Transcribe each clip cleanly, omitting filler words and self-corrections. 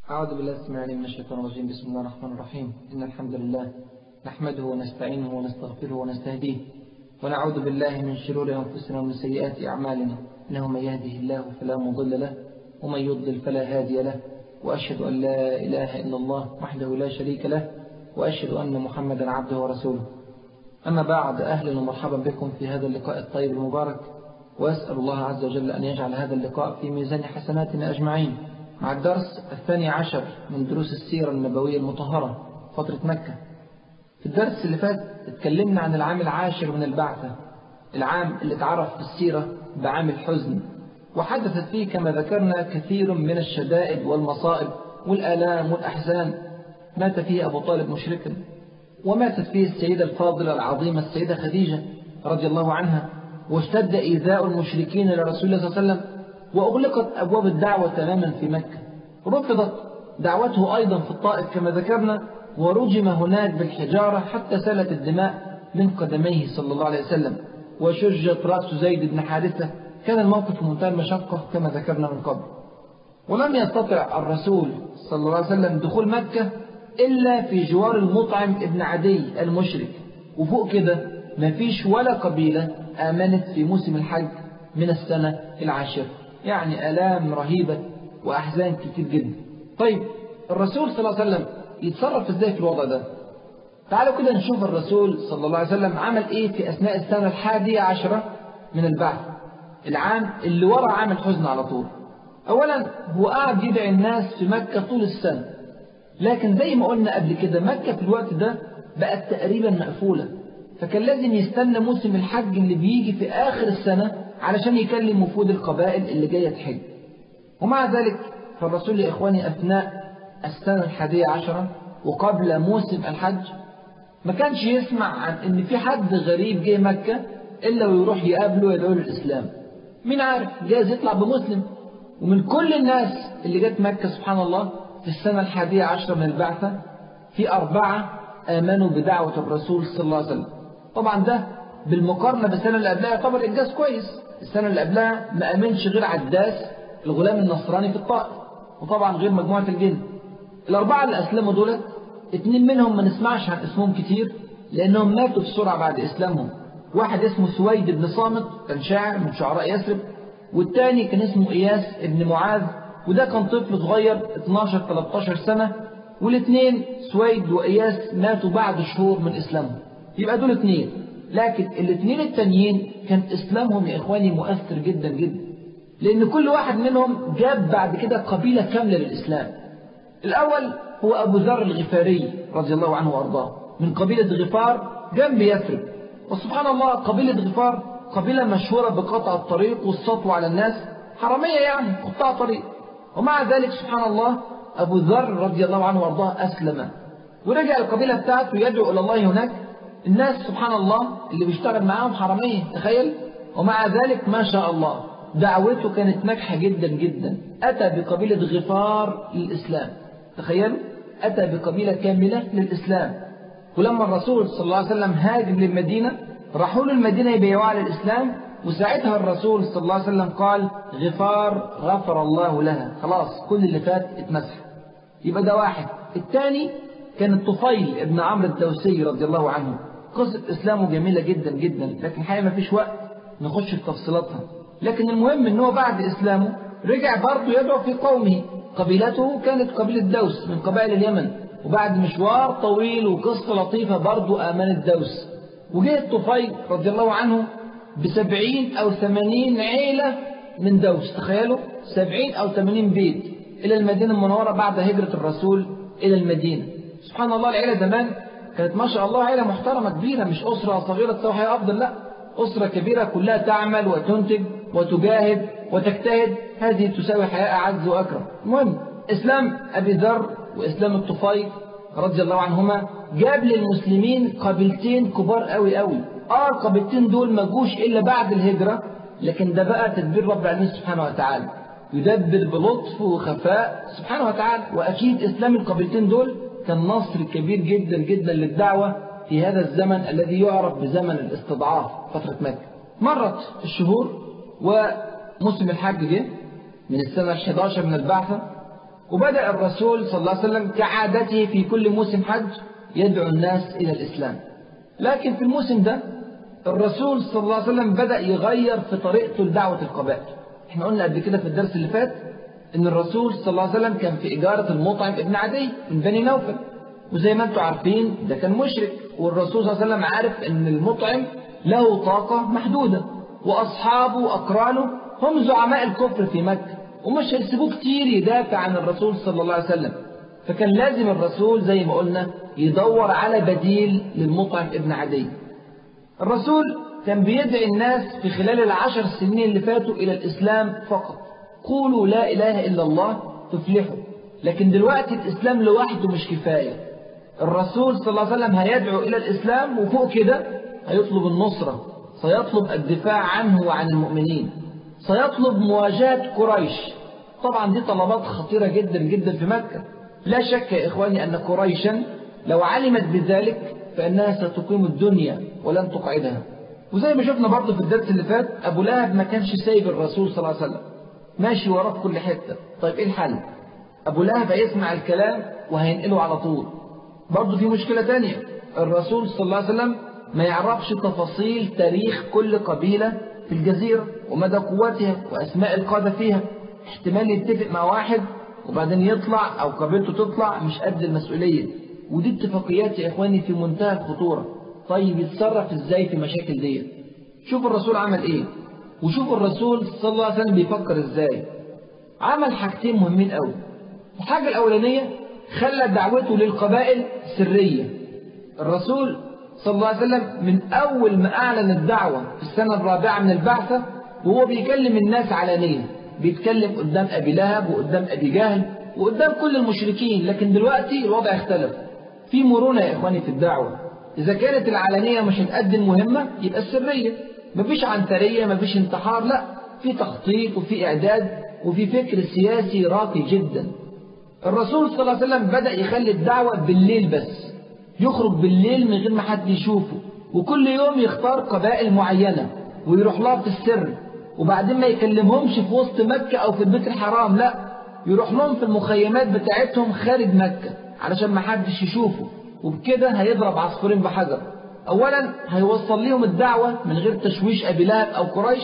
أعوذ بالله السميع العليم من الشيطان الرجيم. بسم الله الرحمن الرحيم. إن الحمد لله نحمده ونستعينه ونستغفره ونستهديه ونعوذ بالله من شرور أنفسنا ومن سيئات أعمالنا، إنه من يهده الله فلا مضل له ومن يضلل فلا هادي له، وأشهد أن لا إله إلا الله وحده لا شريك له، وأشهد أن محمدا عبده ورسوله. أما بعد، أهلا ومرحبا بكم في هذا اللقاء الطيب المبارك، وأسأل الله عز وجل أن يجعل هذا اللقاء في ميزان حسناتنا أجمعين، مع الدرس 12 من دروس السيرة النبوية المطهرة، فترة مكة. في الدرس اللي فات اتكلمنا عن العام العاشر من البعثة، العام اللي اتعرف في السيرة بعام الحزن، وحدثت فيه كما ذكرنا كثير من الشدائد والمصائب والآلام والأحزان. مات فيه أبو طالب مشركا، وماتت فيه السيدة الفاضلة العظيمة السيدة خديجة رضي الله عنها، واشتد إيذاء المشركين لرسول الله صلى الله عليه وسلم، وأغلقت أبواب الدعوة تماما في مكة. رفضت دعوته أيضا في الطائف كما ذكرنا، ورجم هناك بالحجارة حتى سالت الدماء من قدميه صلى الله عليه وسلم، وشجت رأس زيد بن حارثة. كان الموقف منتهى المشقة كما ذكرنا من قبل. ولم يستطع الرسول صلى الله عليه وسلم دخول مكة إلا في جوار المطعم ابن عدي المشرك، وفوق كده ما فيش ولا قبيلة آمنت في موسم الحج من السنة العاشرة. يعني آلام رهيبة وأحزان كتير جدا. طيب الرسول صلى الله عليه وسلم يتصرف ازاي في الوضع ده؟ تعالوا كده نشوف الرسول صلى الله عليه وسلم عمل ايه في أثناء السنة 11 من البعث، العام اللي ورا عام الحزن على طول. أولا هو قاعد يدعي الناس في مكة طول السنة، لكن زي ما قلنا قبل كده مكة في الوقت ده بقت تقريبا مقفولة، فكان لازم يستنى موسم الحج اللي بيجي في آخر السنة علشان يكلم وفود القبائل اللي جاية تحج. ومع ذلك فالرسول يا إخواني أثناء السنة 11 وقبل موسم الحج ما كانش يسمع عن إن في حد غريب جاي مكة إلا ويروح يقابله ويدعو له الإسلام. مين عارف، جايز يطلع بمسلم. ومن كل الناس اللي جت مكة سبحان الله في السنة 11 من البعثة في 4 آمنوا بدعوة الرسول صلى الله عليه وسلم. طبعا ده بالمقارنة بالسنة اللي قبلها يعتبر إنجاز كويس. السنة اللي قبلها ما آمنش غير عداس الغلام النصراني في الطائف، وطبعا غير مجموعة الجن. ال4 اللي أسلموا دولت 2 منهم ما نسمعش عن اسمهم كتير لأنهم ماتوا بسرعة بعد إسلامهم. واحد اسمه سويد بن صامت، كان شاعر من شعراء يثرب، والتاني كان اسمه إياس بن معاذ، وده كان طفل صغير 12-13 سنة. والاثنين سويد وإياس ماتوا بعد شهور من إسلامهم. يبقى دول 2، لكن الاثنين التانيين كان إسلامهم يا إخواني مؤثر جدا جدا، لأن كل واحد منهم جاب بعد كده قبيلة كاملة للإسلام. الأول هو أبو ذر الغفاري رضي الله عنه وأرضاه من قبيلة غفار جنب يثرب. وسبحان الله قبيلة غفار قبيلة مشهورة بقطع الطريق والسطو على الناس، حرامية يعني قطاع طريق. ومع ذلك سبحان الله أبو ذر رضي الله عنه وأرضاه أسلم، ورجع القبيلة بتاعته يدعو إلى الله هناك. الناس سبحان الله اللي بيشتغل معاهم حرامية، تخيل. ومع ذلك ما شاء الله دعوته كانت ناجحة جدا جدا. أتى بقبيلة غفار للإسلام، تخيل، أتى بقبيلة كاملة للإسلام. ولما الرسول صلى الله عليه وسلم هاجر للمدينة راحوا له المدينة يبيعوا على الإسلام، وساعتها الرسول صلى الله عليه وسلم قال غفار غفر الله لها، خلاص كل اللي فات اتمسح. يبقى ده واحد. الثاني كان الطفيل ابن عمرو الدوسي رضي الله عنه. قصة إسلامه جميلة جدا جدا، لكن الحقيقة ما فيش وقت نخش في تفصيلاتها. لكن المهم أنه بعد إسلامه رجع برضه يدعو في قومه. قبيلته كانت قبيلة دوس من قبائل اليمن، وبعد مشوار طويل وقصة لطيفة برضه آمنت دوس. وجه الطفيل رضي الله عنه ب70 أو 80 عيلة من دوس، تخيلوا 70 أو 80 بيت إلى المدينة المنورة بعد هجرة الرسول إلى المدينة. سبحان الله العيلة زمان كانت ما شاء الله عيلة محترمة كبيرة، مش أسرة صغيرة تسوي حياة أفضل، لا، أسرة كبيرة كلها تعمل وتنتج وتجاهد وتجتهد، هذه تساوي حياة أعز وأكرم. المهم إسلام أبي ذر وإسلام الطفيل رضي الله عنهما جاب للمسلمين قبيلتين كبار قوي قوي. القبيلتين دول ما جوش إلا بعد الهجرة، لكن ده بقى تدبير رب العالمين سبحانه وتعالى، يدبر بلطف وخفاء سبحانه وتعالى. وأكيد إسلام القبيلتين دول كان نصر كبير جدا جدا للدعوة في هذا الزمن الذي يعرف بزمن الاستضعاف، فترة مكة. مرت الشهور وموسم الحج جه من السنة 11 من البعثة، وبدأ الرسول صلى الله عليه وسلم كعادته في كل موسم حج يدعو الناس إلى الإسلام. لكن في الموسم ده الرسول صلى الله عليه وسلم بدأ يغير في طريقته لدعوة القبائل. احنا قلنا قبل كده في الدرس اللي فات ان الرسول صلى الله عليه وسلم كان في إجارة المطعم ابن عدي من بني نوفل، وزي ما انتم عارفين ده كان مشرك، والرسول صلى الله عليه وسلم عارف ان المطعم له طاقة محدودة، وأصحابه وأقرانه هم زعماء الكفر في مكة، ومش هيسيبوه كتير يدافع عن الرسول صلى الله عليه وسلم. فكان لازم الرسول زي ما قلنا يدور على بديل للمطعم ابن عدي. الرسول كان بيدعي الناس في خلال ال10 سنين اللي فاتوا إلى الإسلام فقط. قولوا لا إله إلا الله تفلحوا. لكن دلوقتي الإسلام لوحده مش كفاية. الرسول صلى الله عليه وسلم هيدعو إلى الإسلام، وفوق كده هيطلب النصرة، سيطلب الدفاع عنه وعن المؤمنين، سيطلب مواجهة قريش. طبعا دي طلبات خطيرة جدا جدا في مكة. لا شك يا إخواني أن قريشا لو علمت بذلك فإنها ستقيم الدنيا ولن تقعدها. وزي ما شفنا برضه في الدرس اللي فات أبو لهب ما كانش سايب الرسول صلى الله عليه وسلم، ماشي وراه في كل حتة. طيب إيه الحل؟ أبو لهب هيسمع الكلام وهينقله على طول. برضه في مشكلة تانية، الرسول صلى الله عليه وسلم ما يعرفش تفاصيل تاريخ كل قبيلة في الجزيرة ومدى قوتها وأسماء القادة فيها. احتمال يتفق مع واحد وبعدين يطلع أو قبيلته تطلع مش قد المسؤولية، ودي اتفاقيات يا إخواني في منتهى الخطورة. طيب يتصرف إزاي في مشاكل دي؟ شوف الرسول عمل إيه، وشوف الرسول صلى الله عليه وسلم بيفكر إزاي. عمل حاجتين مهمين قوي. الحاجة الأولانية خلى دعوته للقبائل سرية. الرسول صلى الله عليه وسلم من أول ما أعلن الدعوة في السنة الرابعة من البعثة وهو بيكلم الناس علانية، بيتكلم قدام أبي لهب وقدام أبي جهل وقدام كل المشركين. لكن دلوقتي الوضع اختلف، في مرونة يا إخواني في الدعوة. إذا كانت العلانية مش هتقدم مهمة يبقى السرية، مفيش عنترية، مفيش انتحار، لا، في تخطيط وفي إعداد وفي فكر سياسي راقي جدا. الرسول صلى الله عليه وسلم بدأ يخلي الدعوة بالليل بس، يخرج بالليل من غير ما حد يشوفه، وكل يوم يختار قبائل معينة ويروح لها في السر، وبعدين ما يكلمهمش في وسط مكة أو في البيت الحرام، لا، يروح لهم في المخيمات بتاعتهم خارج مكة علشان ما حدش يشوفه. وبكده هيضرب عصفورين بحجر. أولا هيوصل لهم الدعوة من غير تشويش أبي لهب أو قريش،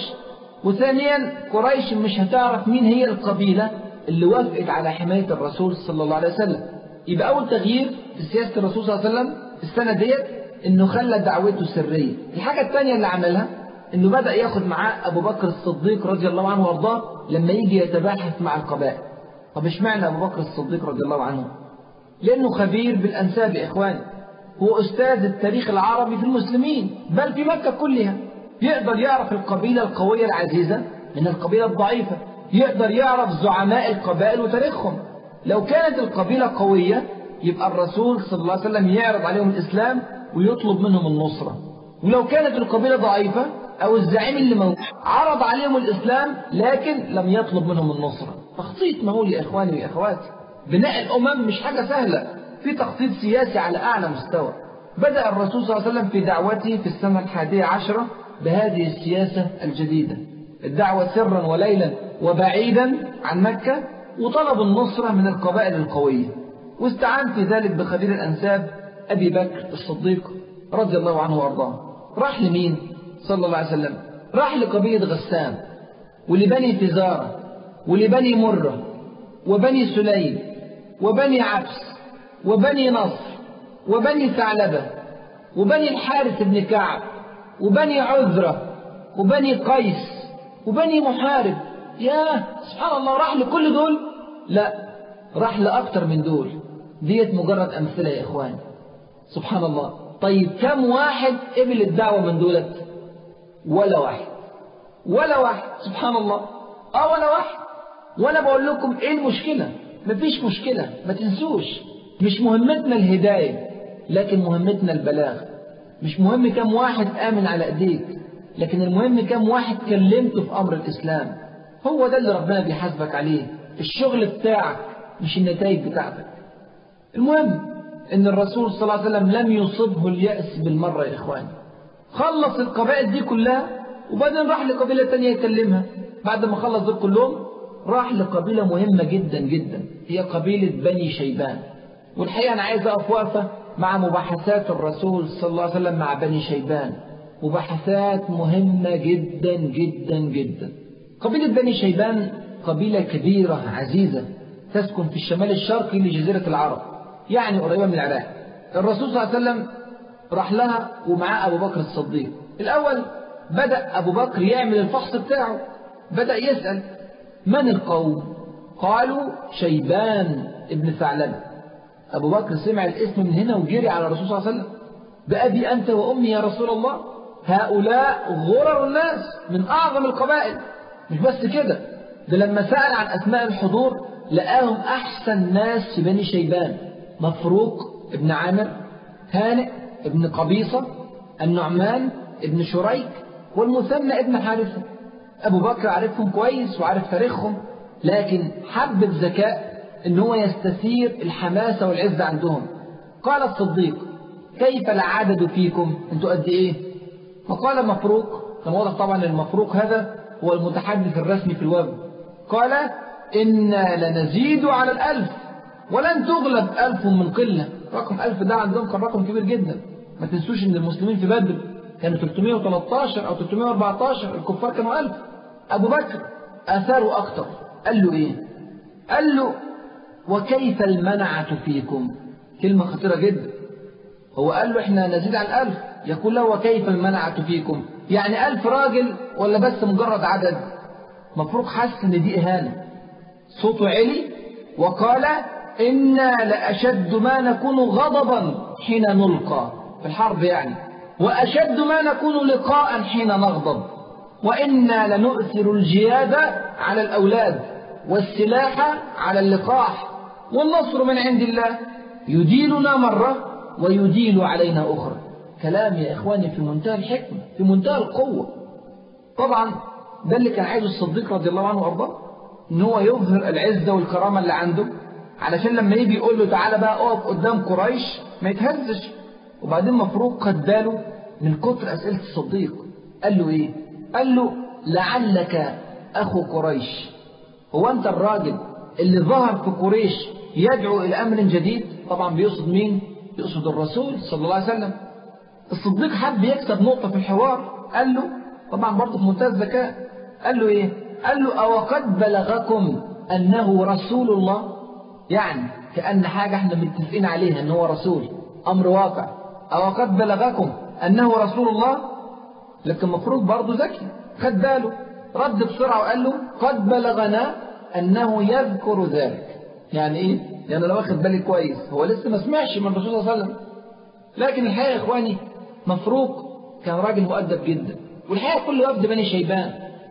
وثانيا قريش مش هتعرف مين هي القبيلة اللي وافقت على حماية الرسول صلى الله عليه وسلم. يبقى أول تغيير في سياسة الرسول صلى الله عليه وسلم في السنة ديت إنه خلى دعوته سرية. الحاجة الثانية اللي عملها إنه بدأ ياخد معاه أبو بكر الصديق رضي الله عنه وارضاه لما يجي يتباحث مع القبائل. طب اشمعنى أبو بكر الصديق رضي الله عنه؟ لأنه خبير بالأنساب يا إخواني، هو أستاذ التاريخ العربي في المسلمين بل في مكة كلها. يقدر يعرف القبيلة القوية العزيزة من القبيلة الضعيفة، يقدر يعرف زعماء القبائل وتاريخهم. لو كانت القبيلة قوية يبقى الرسول صلى الله عليه وسلم يعرض عليهم الإسلام ويطلب منهم النصرة، ولو كانت القبيلة ضعيفة أو الزعيم اللي موجود عرض عليهم الإسلام لكن لم يطلب منهم النصرة. تخطيط مهول يا إخواني ويا أخواتي. بناء الأمم مش حاجة سهلة، في تخطيط سياسي على أعلى مستوى. بدأ الرسول صلى الله عليه وسلم في دعوته في السنة 11 بهذه السياسة الجديدة، الدعوة سرا وليلا وبعيدا عن مكة، وطلب النصرة من القبائل القوية، واستعان في ذلك بخبير الأنساب أبي بكر الصديق رضي الله عنه وارضاه. راح لمين صلى الله عليه وسلم؟ راح لقبيلة غسان ولبني فزارة ولبني مرة وبني سليم وبني عبس وبني نصر وبني ثعلبة وبني الحارث بن كعب وبني عذرة وبني قيس وبني محارب. ياه سبحان الله، راح لكل دول؟ لا، راح لأكتر من دول. ديت مجرد أمثلة يا إخواني، سبحان الله. طيب كم واحد قبل الدعوة من دولت؟ ولا واحد، ولا واحد، سبحان الله. ولا واحد. وأنا بقول لكم إيه المشكلة؟ مفيش مشكلة، ما تنسوش، مش مهمتنا الهداية لكن مهمتنا البلاغ. مش مهم كم واحد آمن على أيديك، لكن المهم كم واحد كلمته في أمر الإسلام. هو ده اللي ربنا بيحاسبك عليه، الشغل بتاعك مش النتائج بتاعتك. المهم إن الرسول صلى الله عليه وسلم لم يصبه اليأس بالمرة يا إخواني. خلص القبائل دي كلها وبعدين راح لقبيلة تانية يكلمها. بعد ما خلص دول كلهم راح لقبيلة مهمة جدا جدا، هي قبيلة بني شيبان. والحقيقة أنا عايز أقف وقفة مع مباحثات الرسول صلى الله عليه وسلم مع بني شيبان، مباحثات مهمة جدا جدا جدا. قبيلة بني شيبان قبيلة كبيرة عزيزة تسكن في الشمال الشرقي لجزيرة العرب، يعني قريبة من العراق. الرسول صلى الله عليه وسلم راح لها ومعاه أبو بكر الصديق. الأول بدأ أبو بكر يعمل الفحص بتاعه، بدأ يسأل من القوم؟ قالوا شيبان ابن ثعلبة. أبو بكر سمع الاسم من هنا وجري على الرسول صلى الله عليه وسلم: بأبي أنت وأمي يا رسول الله، هؤلاء غرر الناس من أعظم القبائل. مش بس كده، ده لما سأل عن أسماء الحضور لقاهم أحسن ناس في بني شيبان: مفروق ابن عامر، هانئ ابن قبيصة، النعمان ابن شريك، والمثنى ابن حارثة. أبو بكر عارفهم كويس وعارف تاريخهم، لكن حب بذكاء إن هو يستثير الحماسة والعزة عندهم. قال الصديق: كيف العدد فيكم؟ أنتوا قد إيه؟ فقال مفروق، كان واضح طبعا المفروق هذا هو المتحدث الرسمي في الوفد، قال: إنا لنزيد على 1000 ولن تغلب 1000 من قلة. رقم 1000 ده عندهم كان رقم كبير جدا. ما تنسوش إن المسلمين في بدر كانوا 313 أو 314، الكفار كانوا 1000. أبو بكر أثاره أكتر، قال له إيه؟ قال له: وكيف المنعة فيكم؟ كلمة خطيرة جدا. هو قال له إحنا نزيد عن 1000، يقول له وكيف المنعة فيكم؟ يعني 1000 راجل ولا بس مجرد عدد؟ مفروض حس إن دي إهانة. صوته علي وقال: إنا لأشد ما نكون غضبا حين نلقى في الحرب، يعني وأشد ما نكون لقاء حين نغضب، وإنا لنؤثر الجياد على الأولاد والسلاح على اللقاح، والنصر من عند الله يديلنا مرة ويديل علينا أخرى. كلام يا إخواني في منتهى الحكمة، في منتهى القوة. طبعا ده اللي كان عايزه الصديق رضي الله عنه وأرضاه، إن هو يظهر العزة والكرامة اللي عنده، علشان لما يجي يقول له تعالى بقى اقف قدام قريش ما يتهزش. وبعدين مفروق خد باله من كتر أسئلة الصديق، قال له إيه؟ قال له: لعلك أخو قريش. هو أنت الراجل اللي ظهر في قريش يدعو إلى أمر جديد؟ طبعا بيقصد مين؟ يقصد الرسول صلى الله عليه وسلم. الصديق حب يكسب نقطة في الحوار، قال له طبعا برضه في منتهى الذكاء، قال له إيه؟ قال له: أوقد بلغكم أنه رسول الله؟ يعني كأن حاجة احنا متفقين عليها أنه هو رسول، أمر واقع. أوقد بلغكم أنه رسول الله؟ لكن مفروض برضه ذكي، خد باله، رد بسرعة وقال له: قد بلغنا أنه يذكر ذلك. يعني إيه؟ يعني لو واخد بالي كويس هو لسه ما سمعش من الرسول صلى الله عليه وسلم. لكن الحقيقة يا إخواني مفروق كان راجل مؤدب جدا. والحقيقة كل وفد بني شيبان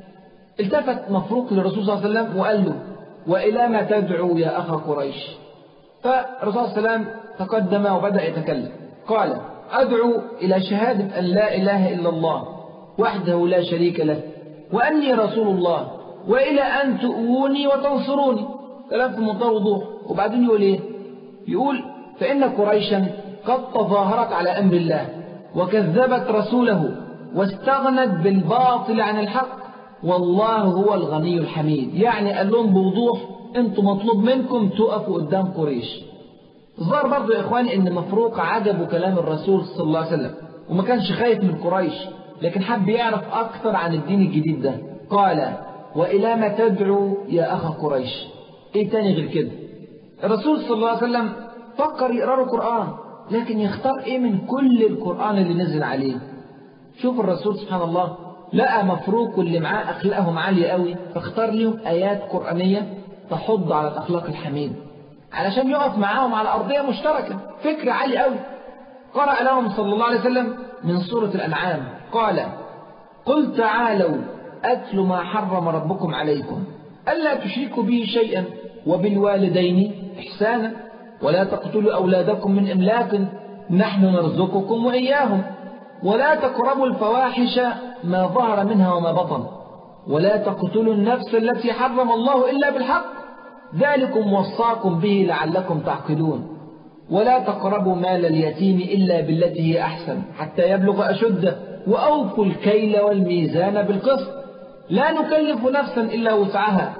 التفت مفروق للرسول صلى الله عليه وسلم وقال له: وإلى ما تدعو يا أخا قريش؟ فالرسول صلى الله عليه وسلم تقدم وبدأ يتكلم، قال: أدعو إلى شهادة أن لا إله إلا الله وحده لا شريك له وأني رسول الله، وإلى أن تؤوني وتنصروني. كلام في منتهى الوضوح. وبعدين يقول إيه؟ يقول: فإن قريشا قد تظاهرت على أمر الله وكذبت رسوله واستغنت بالباطل عن الحق، والله هو الغني الحميد. يعني قال لهم بوضوح: انتم مطلوب منكم تقفوا قدام قريش. ظهر برضو يا إخواني إن مفروق عجبه كلام الرسول صلى الله عليه وسلم وما كانش خايف من قريش، لكن حب يعرف أكثر عن الدين الجديد ده. قال: وإلى ما تدعو يا أخا قريش؟ إيه تاني غير كده؟ الرسول صلى الله عليه وسلم فكر يقرأ له قرآن، لكن يختار إيه من كل القرآن اللي نزل عليه؟ شوف الرسول سبحان الله لقى مفروق واللي معاه أخلاقهم عالية قوي، فاختار لهم آيات قرآنية تحض على الأخلاق الحميدة علشان يقف معاهم على أرضية مشتركة. فكر عالي قوي. قرأ لهم صلى الله عليه وسلم من سورة الأنعام، قال: قل تعالوا أتل ما حرم ربكم عليكم ألا تشركوا به شيئا وبالوالدين إحسانا ولا تقتلوا أولادكم من إملاق نحن نرزقكم وإياهم ولا تقربوا الفواحش ما ظهر منها وما بطن ولا تقتلوا النفس التي حرم الله إلا بالحق ذلكم وصاكم به لعلكم تعقلون ولا تقربوا مال اليتيم إلا بالتي هي أحسن حتى يبلغ أشده وأوفوا الكيل والميزان بالقسط لا نكلف نفسا إلا وسعها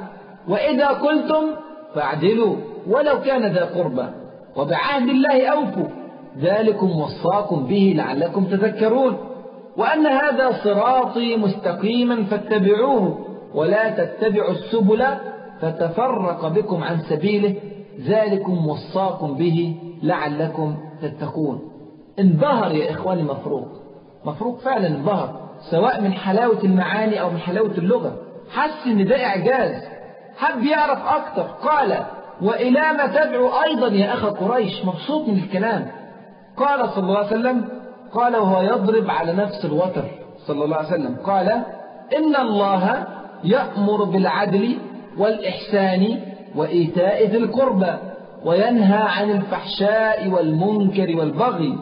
وإذا قلتم فاعدلوا ولو كان ذا قربى وبعهد الله أوفوا ذلكم وصاكم به لعلكم تذكرون وأن هذا صراطي مستقيما فاتبعوه ولا تتبعوا السبل فتفرق بكم عن سبيله ذلكم وصاكم به لعلكم تتقون. انبهر يا إخواني مفروق فعلا انبهر، سواء من حلاوة المعاني أو من حلاوة اللغة، حس إن ده إعجاز، حب يعرف أكتر. قال وإلى ما تدعو أيضا يا أخا قريش؟ مبسوط من الكلام. قال صلى الله عليه وسلم، قال وهو يضرب على نفس الوتر صلى الله عليه وسلم، قال إن الله يأمر بالعدل والإحسان وإيتاء ذي القربى وينهى عن الفحشاء والمنكر والبغي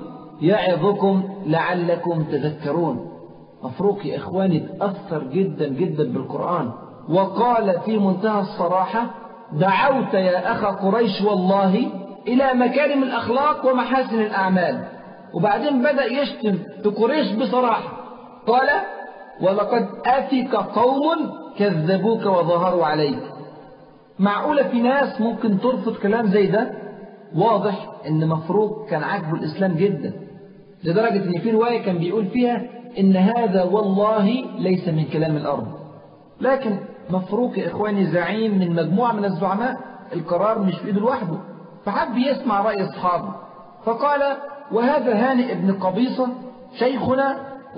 يعظكم لعلكم تذكرون. مفروق يا إخواني تأثر جدا جدا بالقرآن، وقال في منتهى الصراحة دعوت يا أخا قريش والله إلى مكارم الأخلاق ومحاسن الأعمال. وبعدين بدأ يشتم في قريش بصراحة، قال ولقد أفك قوم كذبوك وظهروا عليك. معقولة في ناس ممكن ترفض كلام زي ده؟ واضح ان مفروق كان عاجبه الإسلام جدا، لدرجة ان في رواية كان بيقول فيها ان هذا والله ليس من كلام الأرض. لكن مفروق يا إخواني زعيم من مجموعة من الزعماء، القرار مش في إيده لوحده، فحب يسمع رأي أصحابه، فقال وهذا هانئ بن قبيصة شيخنا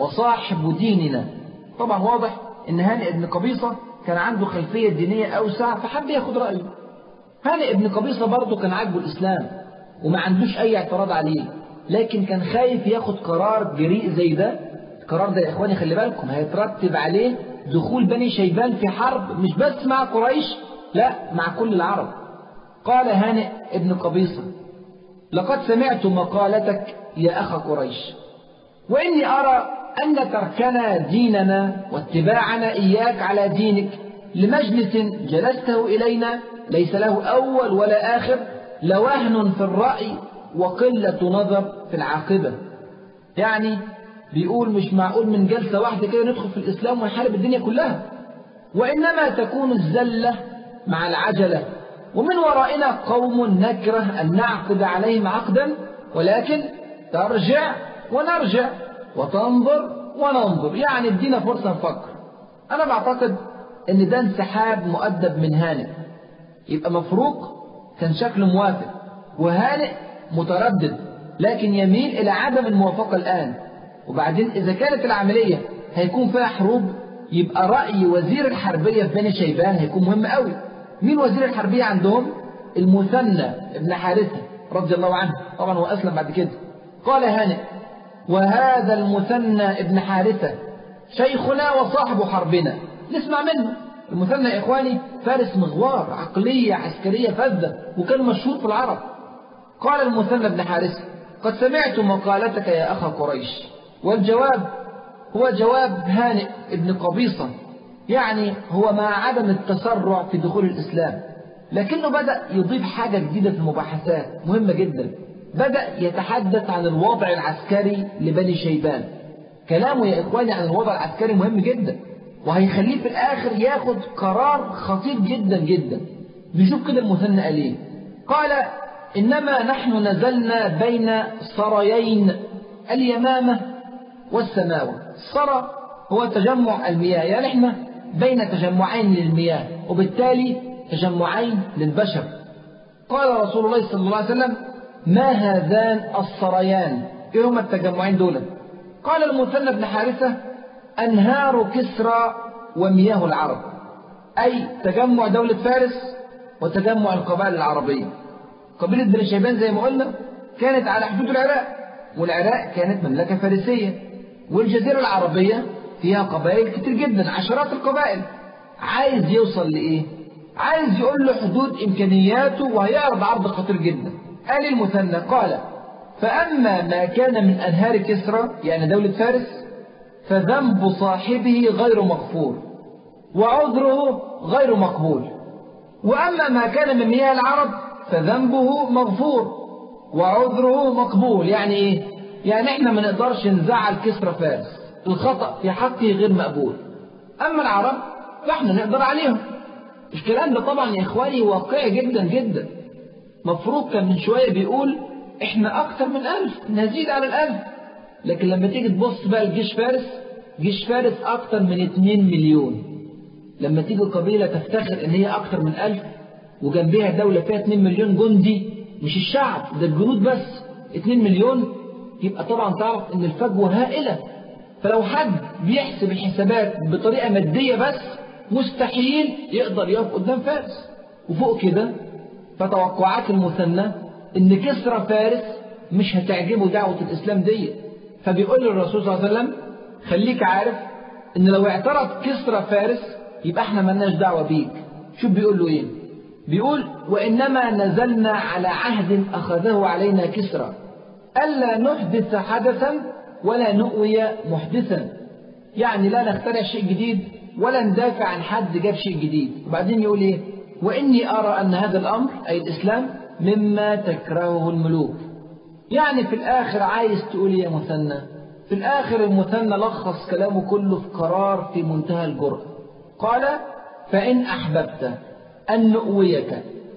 وصاحب ديننا. طبعا واضح ان هانئ بن قبيصة كان عنده خلفية دينية أوسع، فحب ياخد رأيه. هانئ بن قبيصة برضه كان عاجبه الإسلام وما عندوش أي اعتراض عليه، لكن كان خايف ياخد قرار جريء زي ده. القرار ده يا إخواني خلي بالكم هيترتب عليه دخول بني شيبان في حرب، مش بس مع قريش، لا مع كل العرب. قال هانئ بن قبيصة لقد سمعت مقالتك يا أخا قريش، وإني أرى أن تركنا ديننا واتباعنا إياك على دينك لمجلس جلسته إلينا ليس له أول ولا آخر لوهن في الرأي وقلة نظر في العاقبة. يعني بيقول مش معقول من جلسة واحدة كده ندخل في الإسلام ونحارب الدنيا كلها، وإنما تكون الزلة مع العجلة، ومن ورائنا قوم نكره أن نعقد عليهم عقدا، ولكن ترجع ونرجع وتنظر وننظر، يعني ادينا فرصة نفكر. أنا بعتقد أن ده انسحاب مؤدب من هانئ. يبقى مفروق كان شكله موافق وهانئ متردد، لكن يميل إلى عدم الموافقة الآن. وبعدين إذا كانت العملية هيكون فيها حروب، يبقى رأي وزير الحربية في بني شيبان هيكون مهم قوي. مين وزير الحربية عندهم؟ المثنى ابن حارثة رضي الله عنه، طبعا هو أسلم بعد كده. قال هانئ وهذا المثنى ابن حارثة شيخنا وصاحب حربنا، نسمع منه. المثنى يا إخواني فارس مغوار، عقلية عسكرية فذة، وكان مشهور في العرب. قال المثنى ابن حارثة قد سمعت مقالتك يا أخا قريش. والجواب هو جواب هانئ ابن قبيصة، يعني هو مع عدم التسرع في دخول الإسلام، لكنه بدأ يضيف حاجة جديدة في المباحثات مهمة جدا. بدأ يتحدث عن الوضع العسكري لبني شيبان. كلامه يا إخواني عن الوضع العسكري مهم جدا، وهيخليه في الآخر ياخد قرار خطير جدا جدا. نشوف كده المثنى قال ايه. قال إنما نحن نزلنا بين صريين، اليمامة والسماوة. الصرى هو تجمع المياه، يعني احنا بين تجمعين للمياه، وبالتالي تجمعين للبشر. قال رسول الله صلى الله عليه وسلم ما هذان الصريان؟ ايه هما التجمعين دول؟ قال المثنى بن حارثة أنهار كسرى ومياه العرب، أي تجمع دولة فارس وتجمع القبائل العربية. قبيلة بني شيبان زي ما قلنا كانت على حدود العراق، والعراق كانت مملكة فارسية، والجزيرة العربية فيها قبائل كتير جدا، عشرات القبائل. عايز يوصل لإيه؟ عايز يقول له حدود إمكانياته، وهيعرض عرض خطير جدا. قال المثنى قال فأما ما كان من أنهار كسرى يعني دولة فارس فذنب صاحبه غير مغفور وعذره غير مقبول، وأما ما كان من مياه العرب فذنبه مغفور وعذره مقبول. يعني إيه؟ يعني إحنا ما نقدرش نزعل كسرى فارس، الخطأ في حقه غير مقبول، أما العرب فإحنا نقدر عليهم. الكلام ده طبعا يا إخواني واقعي جدا جدا. مفروض كان من شوية بيقول إحنا أكثر من 1000 نزيد على 1000. لكن لما تيجي تبص بقى الجيش فارس، جيش فارس أكثر من 2 مليون. لما تيجي قبيلة تفتخر إن هي أكثر من 1000 وجنبها دولة فيها 2 مليون جندي، مش الشعب ده الجنود بس 2 مليون، يبقى طبعا تعرف إن الفجوة هائلة. فلو حد بيحسب الحسابات بطريقة مادية بس مستحيل يقدر يقف قدام فارس. وفوق كده فتوقعات المثنى إن كسرى فارس مش هتعجبه دعوة الإسلام دي، فبيقول للرسول صلى الله عليه وسلم خليك عارف إن لو اعترض كسرى فارس يبقى احنا ملناش دعوة بيك. شوف بيقول له ايه؟ بيقول وإنما نزلنا على عهد أخذه علينا كسرى ألا نحدث حدثا ولا نؤوي محدثا، يعني لا نخترع شيء جديد ولا ندافع عن حد جاب شيء جديد. وبعدين يقول ايه؟ وإني أرى أن هذا الأمر أي الإسلام مما تكرهه الملوك. يعني في الآخر عايز تقول يا مثنى؟ في الآخر المثنى لخص كلامه كله في قرار في منتهى الجرأة. قال فإن أحببت أن نؤويك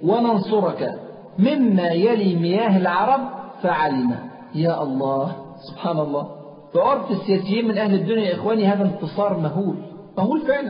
وننصرك مما يلي مياه العرب فعلنا. يا الله سبحان الله. في عرف السياسيين من أهل الدنيا يا إخواني هذا انتصار مهول، مهول فعلا.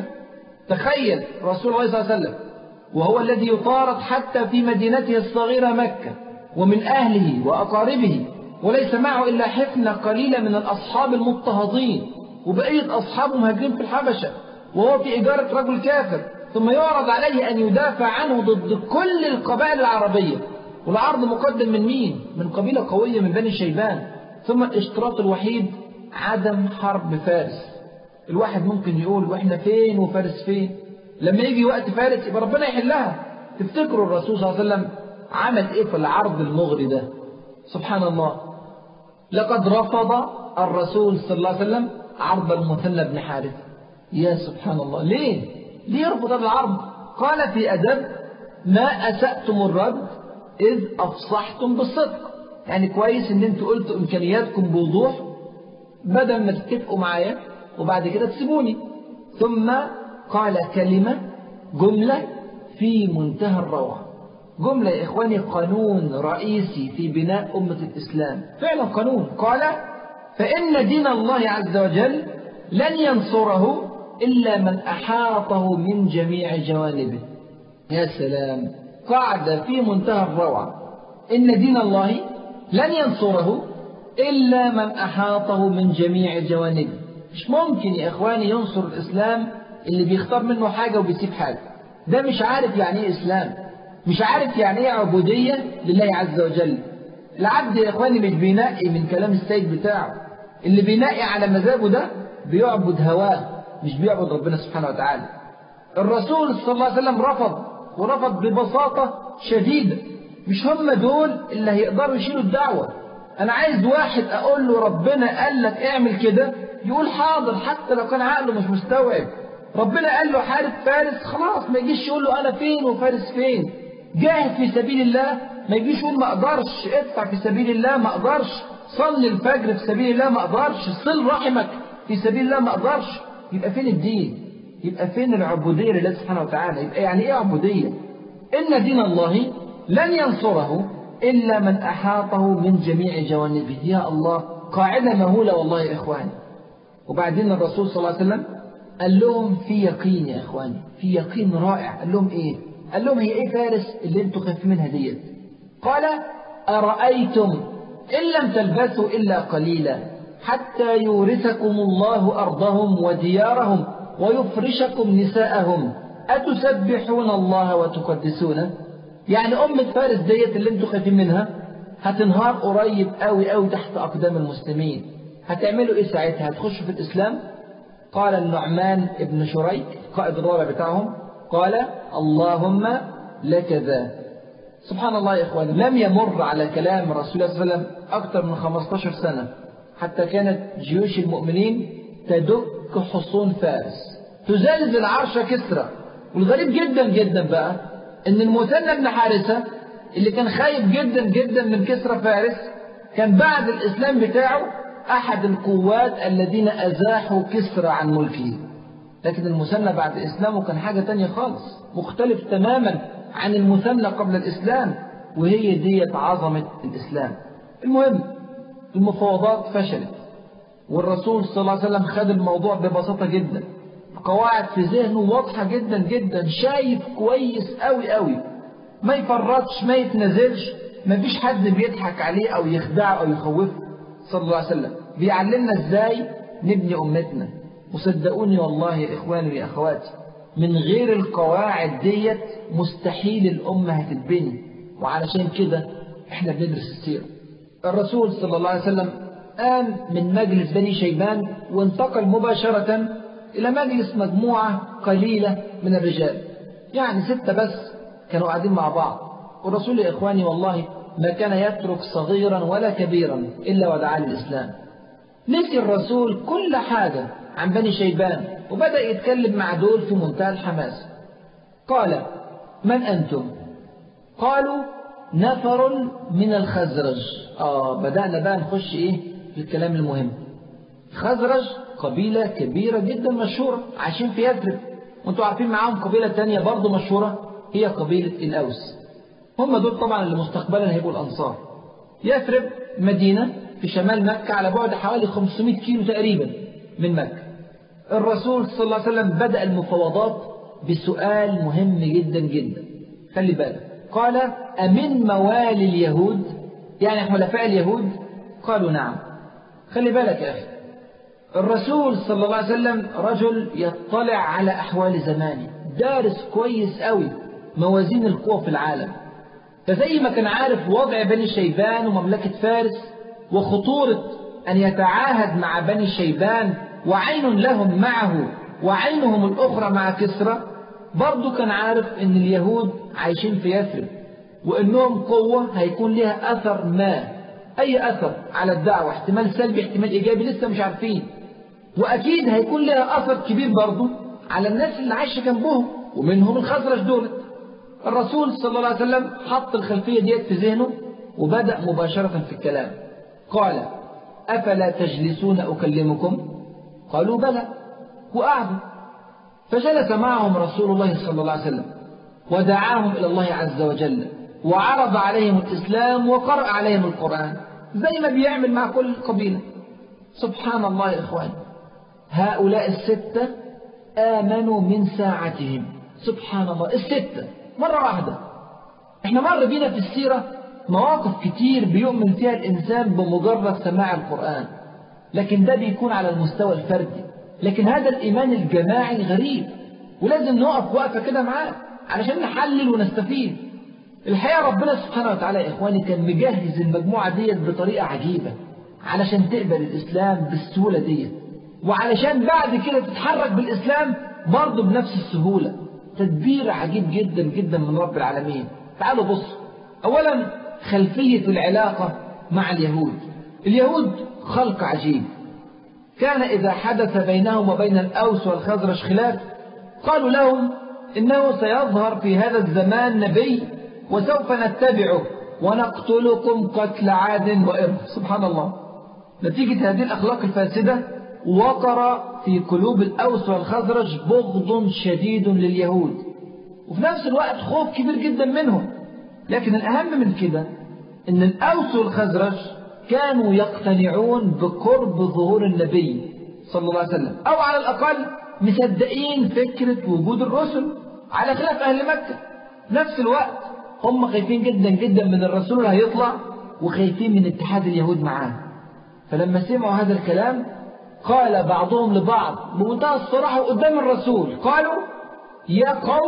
تخيل رسول الله صلى الله عليه وسلم وهو الذي يطارد حتى في مدينته الصغيرة مكة ومن أهله وأقاربه، وليس معه إلا حفنة قليلة من الأصحاب المضطهدين وبقية أصحابه مهاجرين في الحبشة، وهو في إجارة رجل كافر، ثم يعرض عليه أن يدافع عنه ضد كل القبائل العربية. والعرض مقدم من مين؟ من قبيلة قوية من بني شيبان. ثم الاشتراط الوحيد عدم حرب فارس. الواحد ممكن يقول وإحنا فين وفارس فين؟ لما يجي وقت فارس يبقى ربنا يحلها. تفتكروا الرسول صلى الله عليه وسلم عمل إيه في العرض المغري ده؟ سبحان الله. لقد رفض الرسول صلى الله عليه وسلم عرض المثنى بن حارث. يا سبحان الله. ليه يرفض هذا العرض؟ قال في أدب ما أسأتم الرد إذ أفصحتم بالصدق. يعني كويس إن أنتوا قلتوا إمكانياتكم بوضوح بدل ما تتفقوا معايا وبعد كده تسيبوني. ثم قال كلمة جملة في منتهى الروعة. جملة يا إخواني قانون رئيسي في بناء أمة الإسلام، فعلا قانون. قال فإن دين الله عز وجل لن ينصره إلا من أحاطه من جميع جوانبه. يا سلام، قاعدة في منتهى الروعة. إن دين الله لن ينصره إلا من أحاطه من جميع جوانبه. مش ممكن يا إخواني ينصر الإسلام اللي بيختار منه حاجة وبيسيب حاجة. ده مش عارف يعني إيه إسلام، مش عارف يعني إيه عبودية لله عز وجل. العبد يا إخواني مش بينقي من كلام السيد بتاعه، اللي بينقي على مزاجه ده بيعبد هواه مش بيعبد ربنا سبحانه وتعالى. الرسول صلى الله عليه وسلم رفض، ورفض ببساطة شديدة. مش هم دول اللي هيقدروا يشيلوا الدعوة. أنا عايز واحد أقول له ربنا قال لك اعمل كده يقول حاضر، حتى لو كان عقله مش مستوعب. ربنا قال له حارب فارس، خلاص ما يجيش يقول له أنا فين وفارس فين. جاهد في سبيل الله، ما يجيش يقول ما أقدرش. ادفع في سبيل الله، ما أقدرش. صلي الفجر في سبيل الله، ما أقدرش. صل رحمك في سبيل الله، ما أقدرش. يبقى فين الدين؟ يبقى فين العبودية لله سبحانه وتعالى؟ يبقى يعني إيه عبودية؟ إن دين الله لن ينصره إلا من أحاطه من جميع جوانبه. يا الله، قاعدة مهولة والله يا إخواني. وبعدين الرسول صلى الله عليه وسلم قال لهم في يقين يا إخواني، في يقين رائع. قال لهم إيه؟ قال لهم هي إيه فارس اللي أنتوا خايفين منها ديت؟ قال أرأيتم إن لم تلبثوا إلا قليلا حتى يورثكم الله أرضهم وديارهم ويفرشكم نساءهم أتسبحون الله وتقدسونه. يعني أمة فارس ديت اللي انتوا خايفين منها هتنهار قريب قوي قوي تحت أقدام المسلمين. هتعملوا إيه ساعتها؟ هتخشوا في الإسلام؟ قال النعمان ابن شريك القائد الرابع بتاعهم، قال اللهم لك ذا. سبحان الله يا إخواني، لم يمر على كلام رسول الله صلى الله عليه وسلم أكثر من 15 سنة حتى كانت جيوش المؤمنين تدك حصون فارس، تزلزل عرش كسرى. والغريب جدا جدا بقى ان المثنى بن حارثة اللي كان خايف جدا جدا من كسرى فارس كان بعد الإسلام بتاعه أحد القوات الذين أزاحوا كسرى عن ملكه. لكن المثنى بعد إسلامه كان حاجة تانية خالص، مختلف تماما عن المثنى قبل الإسلام، وهي دية عظمة الإسلام. المهم المفاوضات فشلت، والرسول صلى الله عليه وسلم خد الموضوع ببساطة جدا، قواعد في ذهنه واضحة جدا جدا، شايف كويس قوي قوي، ما يفرطش ما يتنزلش، ما فيش حد بيضحك عليه أو يخدعه أو يخوفه صلى الله عليه وسلم. بيعلمنا ازاي نبني أمتنا. وصدقوني والله يا إخواني يا أخواتي، من غير القواعد ديت مستحيل الأمة هتتبني. وعلشان كده احنا بندرس السيرة. الرسول صلى الله عليه وسلم قام من مجلس بني شيبان وانتقل مباشرة إلى مجلس مجموعة قليلة من الرجال، يعني 6 بس كانوا قاعدين مع بعض. والرسول يا إخواني والله ما كان يترك صغيرا ولا كبيرا إلا ودعا للإسلام. نسي الرسول كل حاجة عن بني شيبان وبدأ يتكلم مع دول في منتهى الحماس. قال: من أنتم؟ قالوا: نفر من الخزرج. بدأنا بقى نخش في الكلام المهم. الخزرج قبيلة كبيرة جدا مشهورة عايشين في يثرب، وانتوا عارفين معاهم قبيلة تانية برضو مشهورة هي قبيلة الأوس. هم دول طبعا اللي مستقبلا هيبقوا الأنصار. يثرب مدينة في شمال مكة على بعد حوالي 500 كيلو تقريبا من مكة. الرسول صلى الله عليه وسلم بدأ المفاوضات بسؤال مهم جدا جدا، خلي بالك. قال: أمن موالي اليهود؟ يعني حلفاء اليهود؟ قالوا: نعم. خلي بالك يا أخي، الرسول صلى الله عليه وسلم رجل يطلع على أحوال زمانه، دارس كويس قوي موازين القوى في العالم. فزي ما كان عارف وضع بني شيبان ومملكة فارس وخطورة أن يتعاهد مع بني شيبان وعين لهم معه وعينهم الأخرى مع كسرى، برضو كان عارف أن اليهود عايشين في يثرب وأنهم قوة هيكون لها أثر ما، أي أثر على الدعوة، احتمال سلبي احتمال إيجابي لسه مش عارفين، وأكيد هيكون لها أثر كبير برضو على الناس اللي عايشة جنبهم ومنهم الخزرج دول. الرسول صلى الله عليه وسلم حط الخلفية ديت في ذهنه وبدأ مباشرة في الكلام. قال: أفلا تجلسون أكلمكم؟ قالوا: بلى. وقعدوا، فجلس معهم رسول الله صلى الله عليه وسلم ودعاهم إلى الله عز وجل وعرض عليهم الإسلام وقرأ عليهم القرآن زي ما بيعمل مع كل قبيلة. سبحان الله يا إخوان، هؤلاء 6 آمنوا من ساعتهم. سبحان الله، 6 مرة واحدة. احنا مر بينا في السيرة مواقف كتير بيؤمن فيها الإنسان بمجرد سماع القرآن، لكن ده بيكون على المستوى الفردي. لكن هذا الإيمان الجماعي غريب، ولازم نقف وقفة كده معاه علشان نحلل ونستفيد. الحقيقة ربنا سبحانه وتعالى يا إخواني كان مجهز المجموعة ديت بطريقة عجيبة علشان تقبل الإسلام بالسهولة ديت، وعلشان بعد كده تتحرك بالإسلام برضه بنفس السهولة. تدبير عجيب جدا جدا من رب العالمين. تعالوا بصوا. أولا خلفية العلاقة مع اليهود. اليهود خلق عجيب، كان إذا حدث بينهم وبين الأوس والخزرج خلاف قالوا لهم إنه سيظهر في هذا الزمان نبي وسوف نتبعه ونقتلكم قتل عاد وإرم. سبحان الله، نتيجة هذه الأخلاق الفاسدة وقر في قلوب الأوس والخزرج بغض شديد لليهود، وفي نفس الوقت خوف كبير جدا منهم. لكن الأهم من كده إن الأوس والخزرج كانوا يقتنعون بقرب ظهور النبي صلى الله عليه وسلم، أو على الأقل مصدقين فكرة وجود الرسل على خلاف أهل مكة. نفس الوقت هم خايفين جدا جدا من الرسول اللي هيطلع وخايفين من اتحاد اليهود معاه. فلما سمعوا هذا الكلام قال بعضهم لبعض بمنتهى الصراحة قدام الرسول، قالوا: يا قوم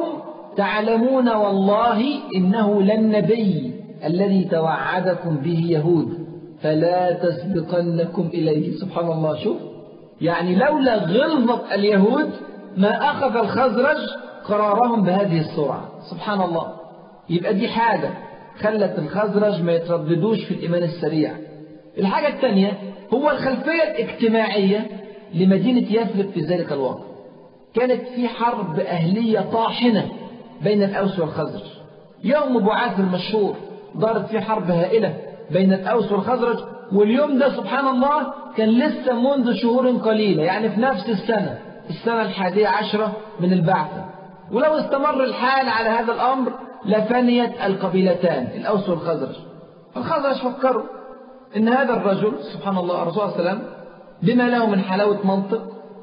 تعلمون والله إنه للنبي الذي توعدكم به يهود فلا تسبقنكم إليه. سبحان الله، شوف يعني لولا غلظة اليهود ما أخذ الخزرج قرارهم بهذه السرعة. سبحان الله. يبقى دي حاجة خلت الخزرج ما يترددوش في الإيمان السريع. الحاجة الثانية هو الخلفية الاجتماعية لمدينة يثرب في ذلك الوقت. كانت في حرب أهلية طاحنة بين الأوس والخزرج. يوم بعاث المشهور دارت فيه حرب هائلة بين الأوس والخزرج، واليوم ده سبحان الله كان لسه منذ شهور قليلة، يعني في نفس السنة السنة 11 من البعثة. ولو استمر الحال على هذا الأمر لفنيت القبيلتان الأوس والخزرج. الخزرج فكروا إن هذا الرجل سبحان الله الرسول صلى الله عليه وسلم بما له من حلاوة منطق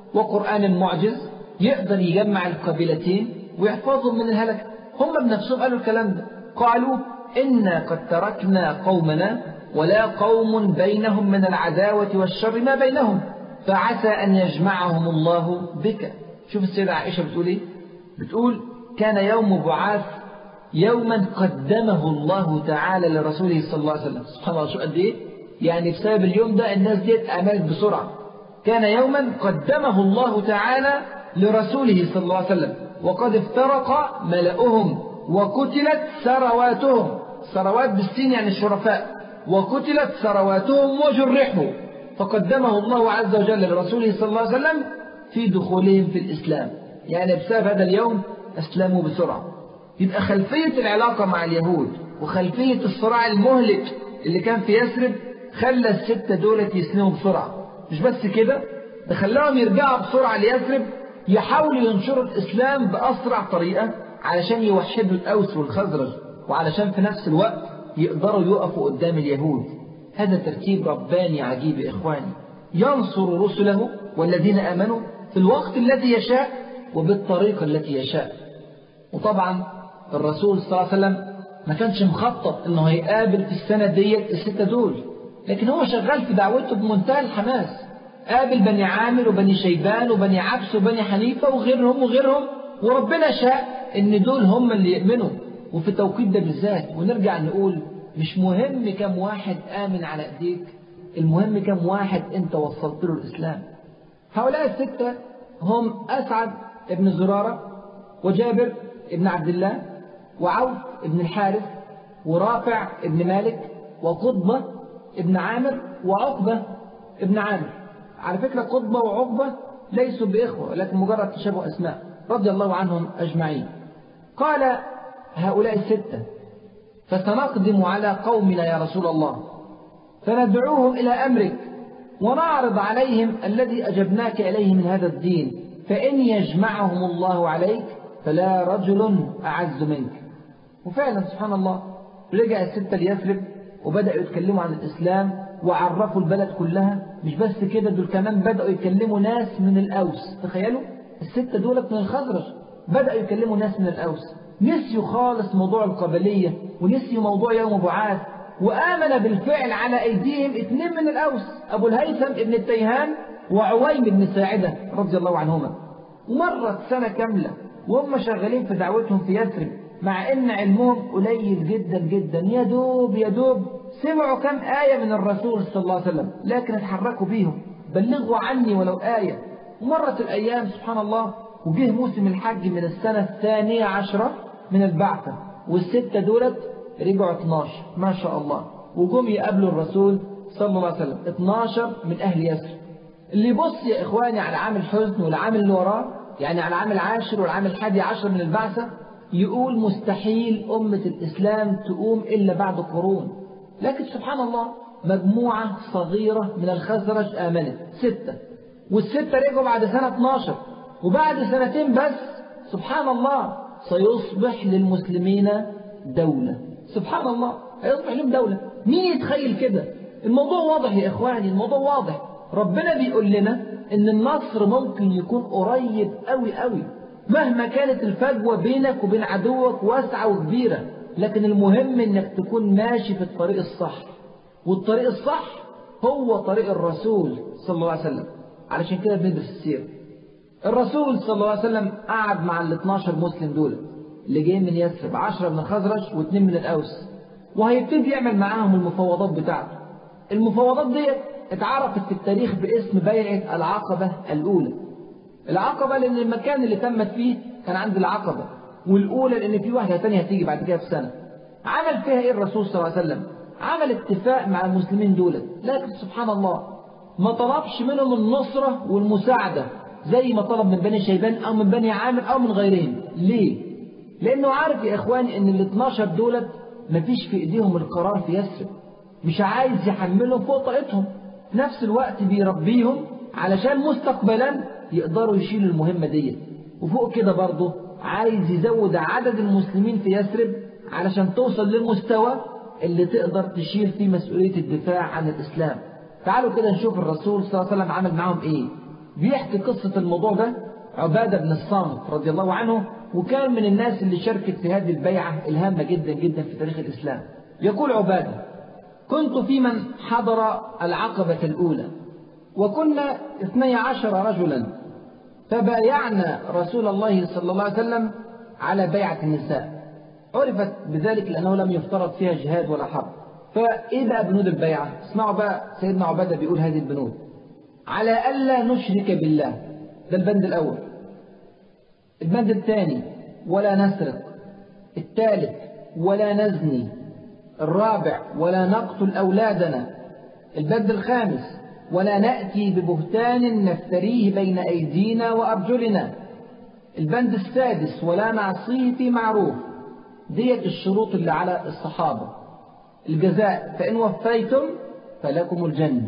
وقرآن معجز يقدر يجمع القبيلتين ويحفظهم من الهلكة. هم بنفسهم قالوا الكلام ده، قالوا إنا قد تركنا قومنا ولا قوم بينهم من العداوة والشر ما بينهم فعسى أن يجمعهم الله بك. شوف السيدة عائشة بتقول إيه؟ بتقول كان يوم بعاث يوما قدمه الله تعالى لرسوله صلى الله عليه وسلم. سبحان الله، شو قد إيه؟ يعني بسبب اليوم ده الناس ديت أعملت بسرعة. كان يوما قدمه الله تعالى لرسوله صلى الله عليه وسلم وقد افترق ملأهم وقتلت ثرواتهم. ثروات بالسين يعني الشرفاء. وقتلت ثرواتهم وجرحوا فقدمه الله عز وجل لرسوله صلى الله عليه وسلم في دخولهم في الإسلام. يعني بسبب هذا اليوم أسلموا بسرعة. يبقى خلفية العلاقة مع اليهود وخلفية الصراع المهلك اللي كان في يثرب خلى الستة دولة يسلموا بسرعة. مش بس كده، ده خلاهم يرجعوا بسرعة ليثرب يحاولوا ينشروا الإسلام بأسرع طريقة علشان يوحدوا الأوس والخزرج وعلشان في نفس الوقت يقدروا يقفوا قدام اليهود. هذا ترتيب رباني عجيب يا إخواني، ينصر رسله والذين آمنوا في الوقت الذي يشاء وبالطريقة التي يشاء. وطبعا الرسول صلى الله عليه وسلم ما كانش مخطط انه هيقابل في السنة ديت الستة دول، لكن هو شغال في دعوته بمنتهى الحماس. قابل بني عامر وبني شيبان وبني عبس وبني حنيفة وغيرهم وربنا شاء ان دول هم اللي يؤمنوا وفي التوقيت ده بالذات. ونرجع نقول مش مهم كم واحد آمن على ايديك، المهم كم واحد انت وصلت له الإسلام. هؤلاء الستة هم أسعد ابن زرارة وجابر ابن عبد الله وعوف ابن الحارث ورافع ابن مالك وقطبة ابن عامر وعقبة ابن عامر. على فكرة قطبة وعقبة ليسوا بإخوة لكن مجرد تشابه أسماء رضي الله عنهم أجمعين. قال هؤلاء الستة فسنقدم على قومنا يا رسول الله فندعوهم إلى أمرك ونعرض عليهم الذي أجبناك إليه من هذا الدين فإن يجمعهم الله عليك فلا رجل أعز منك. وفعلا سبحان الله رجع الستة ليثرب وبدأوا يتكلموا عن الإسلام وعرفوا البلد كلها. مش بس كده، دول كمان بدأوا يكلموا ناس من الأوس. تخيلوا الستة دولت من الخزرج بدأوا يكلموا ناس من الأوس. نسيوا خالص موضوع القبلية ونسيوا موضوع يوم بعاث، وآمن بالفعل على أيديهم 2 من الأوس، أبو الهيثم ابن التيهان وعويم بن ساعدة رضي الله عنهما. ومرت سنة كاملة وهم شغالين في دعوتهم في يثرب مع ان علمهم قليل جدا جدا، يا دوب سمعوا كم آية من الرسول صلى الله عليه وسلم لكن اتحركوا بيهم، بلغوا عني ولو آية. ومرت الأيام سبحان الله وجه موسم الحج من السنة 12 من البعثة والستة دولت رجعوا 12 ما شاء الله وجم يقابلوا الرسول صلى الله عليه وسلم 12 من أهل يثرب. اللي يبص يا إخواني على عام الحزن والعام اللي وراه، يعني على العام العاشر والعام 11 من البعثة، يقول مستحيل أمة الإسلام تقوم إلا بعد قرون. لكن سبحان الله مجموعة صغيرة من الخزرج آمنت 6 والستة رجعوا بعد سنة 12 وبعد 2 سنين بس سبحان الله سيصبح للمسلمين دولة. سبحان الله هيصبح لهم دولة. مين يتخيل كده؟ الموضوع واضح يا إخواني، الموضوع واضح. ربنا بيقول لنا إن النصر ممكن يكون قريب قوي قوي مهما كانت الفجوة بينك وبين عدوك واسعة وكبيرة، لكن المهم إنك تكون ماشي في الطريق الصح. والطريق الصح هو طريق الرسول صلى الله عليه وسلم. علشان كده بندرس السيرة. الرسول صلى الله عليه وسلم قعد مع 12 مسلم دول اللي جايين من يثرب، 10 من الخزرج و2 من الأوس، وهيبتدي يعمل معاهم المفاوضات بتاعته. المفاوضات دي اتعرفت في التاريخ باسم بيعة العقبة الأولى. العقبة لأن المكان اللي تمت فيه كان عند العقبة، والأولى لأن في واحدة تانية هتيجي بعد كده في سنة. عمل فيها إيه الرسول صلى الله عليه وسلم؟ عمل اتفاق مع المسلمين دول، لكن سبحان الله ما طلبش منهم النصرة والمساعدة زي ما طلب من بني شيبان أو من بني عامر أو من غيرهم. ليه؟ لأنه عارف يا إخواني إن 12 دولت مفيش في إيديهم القرار في يثرب، مش عايز يحملهم فوق طاقتهم، في نفس الوقت بيربيهم علشان مستقبلا يقدروا يشيلوا المهمة دي. وفوق كده برضه عايز يزود عدد المسلمين في يثرب علشان توصل للمستوى اللي تقدر تشيل فيه مسؤولية الدفاع عن الإسلام. تعالوا كده نشوف الرسول صلى الله عليه وسلم عمل معهم إيه. بيحكي قصة الموضوع ده عبادة بن الصامت رضي الله عنه، وكان من الناس اللي شاركت في هذه البيعة الهامة جدا جدا في تاريخ الإسلام. يقول عبادة: كنت في من حضر العقبة الأولى، وكنا 12 رجلا، فبايعنا رسول الله صلى الله عليه وسلم على بيعة النساء. عرفت بذلك لأنه لم يفترض فيها جهاد ولا حرب. فإيه بقى بنود البيعة؟ اسمعوا بقى سيدنا عبادة بيقول هذه البنود: على ألا نشرك بالله، ده البند الأول. البند الثاني: ولا نسرق. الثالث: ولا نزني. الرابع: ولا نقتل أولادنا. البند الخامس: ولا نأتي ببهتان نفتريه بين أيدينا وأرجلنا. البند السادس: ولا نعصيه في معروف. ديت الشروط اللي على الصحابة. الجزاء: فإن وفيتم فلكم الجنة،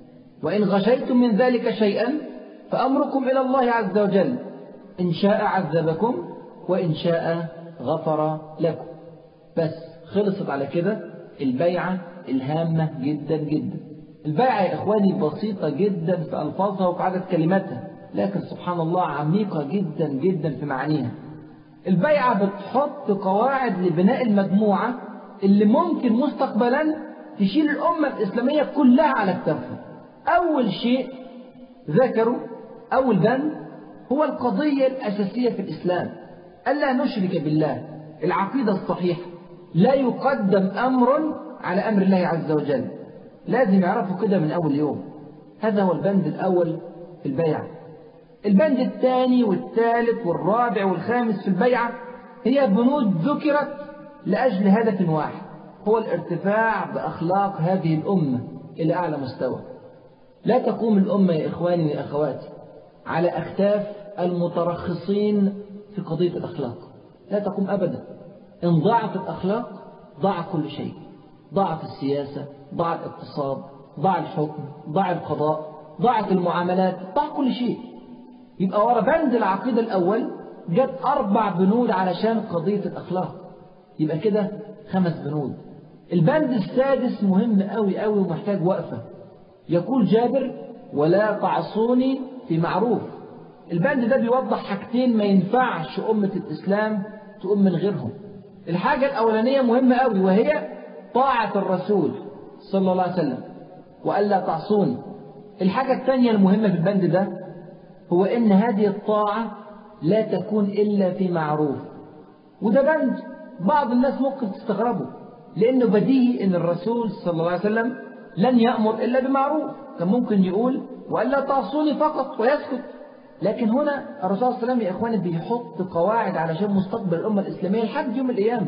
وإن غشيتم من ذلك شيئا فأمركم إلى الله عز وجل، إن شاء عذبكم وإن شاء غفر لكم. بس خلصت على كده البيعة الهامة جدا جدا. البيعة يا إخواني بسيطة جدا في ألفاظها وفي عدد كلماتها، لكن سبحان الله عميقة جدا جدا في معانيها. البيعة بتحط قواعد لبناء المجموعة اللي ممكن مستقبلا تشيل الأمة الإسلامية كلها على كتافها. أول شيء ذكروا، أول بند، هو القضية الأساسية في الإسلام: ألا نشرك بالله. العقيدة الصحيحة لا يقدم أمر على أمر الله عز وجل. لازم يعرفوا كده من أول يوم. هذا هو البند الأول في البيعة. البند الثاني والثالث والرابع والخامس في البيعة هي بنود ذكرت لأجل هدف واحد، هو الارتفاع بأخلاق هذه الأمة إلى أعلى مستوى. لا تقوم الأمة يا إخواني يا أخواتي على أكتاف المترخصين في قضية الأخلاق، لا تقوم أبدا. إن ضاعت الأخلاق ضاع كل شيء، ضاعت السياسة، ضاع الاقتصاد، ضاع الحكم، ضاع القضاء، ضاعت المعاملات، ضاع كل شيء. يبقى ورا بند العقيدة الأول جت 4 بنود علشان قضية الأخلاق، يبقى كده 5 بنود. البند السادس مهم قوي قوي ومحتاج وقفة. يقول جابر: ولا تعصوني في معروف. البند ده بيوضح حاجتين ما ينفعش أمة الإسلام تقوم من غيرهم. الحاجة الأولانية مهمة قوي، وهي طاعة الرسول صلى الله عليه وسلم، وألا تعصوني. الحاجة الثانية المهمة في البند ده هو إن هذه الطاعة لا تكون إلا في معروف. وده بند بعض الناس ممكن تستغربه، لأنه بديهي إن الرسول صلى الله عليه وسلم لن يأمر إلا بمعروف. كان ممكن يقول: وألا تعصوني فقط ويسكت. لكن هنا الرسول صلى الله عليه وسلم يا إخواني بيحط قواعد علشان مستقبل الأمة الإسلامية لحد يوم القيامة.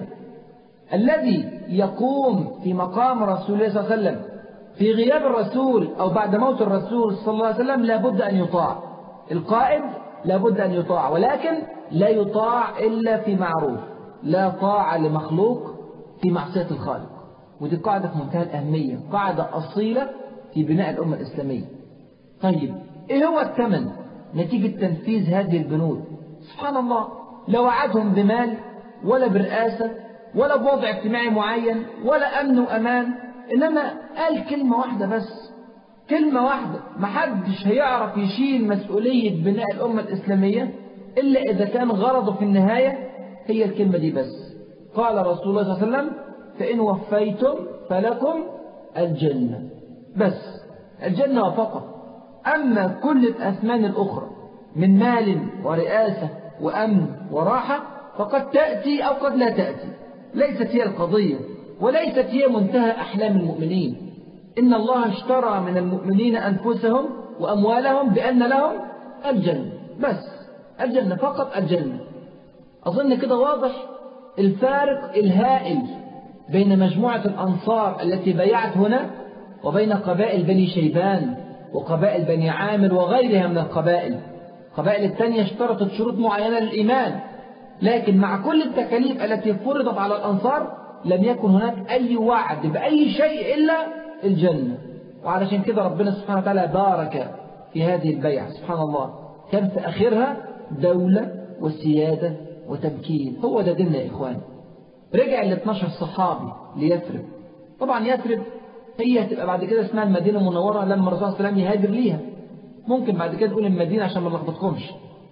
الذي يقوم في مقام رسول الله صلى الله عليه وسلم في غياب الرسول أو بعد موت الرسول صلى الله عليه وسلم لابد أن يطاع. القائد لابد أن يطاع، ولكن لا يطاع إلا في معروف. لا طاعة لمخلوق في معصية الخالق. ودي قاعدة في منتهى الأهمية، قاعدة أصيلة في بناء الأمة الإسلامية. طيب إيه هو الثمن نتيجة تنفيذ هذه البنود؟ سبحان الله، لا وعدهم بمال ولا برئاسة ولا بوضع اجتماعي معين ولا أمن وأمان، إنما قال كلمة واحدة بس، كلمة واحدة. محدش هيعرف يشيل مسؤولية بناء الأمة الإسلامية إلا إذا كان غرضه في النهاية هي الكلمة دي بس. قال رسول الله صلى الله عليه وسلم: فإن وفيتم فلكم الجنة. بس الجنة فقط. أما كل الأثمان الأخرى من مال ورئاسة وأمن وراحة فقد تأتي أو قد لا تأتي، ليست هي القضية وليست هي منتهى أحلام المؤمنين. إن الله اشترى من المؤمنين أنفسهم وأموالهم بأن لهم الجنة. بس الجنة فقط، الجنة. أظن كده واضح الفارق الهائل بين مجموعة الأنصار التي بيعت هنا وبين قبائل بني شيبان وقبائل بني عامر وغيرها من القبائل. القبائل الثانية اشترطت شروط معينة للإيمان، لكن مع كل التكاليف التي فرضت على الأنصار لم يكن هناك أي وعد بأي شيء إلا الجنة. وعلشان كده ربنا سبحانه وتعالى بارك في هذه البيعة. سبحان الله، كان في آخرها دولة وسيادة وتمكين. هو ده ديننا يا إخوان. رجع ال 12 صحابي ليثرب. طبعا يثرب هي هتبقى بعد كده اسمها المدينة المنورة لما الرسول صلى الله عليه وسلم يهاجر ليها. ممكن بعد كده تقول المدينة عشان ما نلخبطكمش.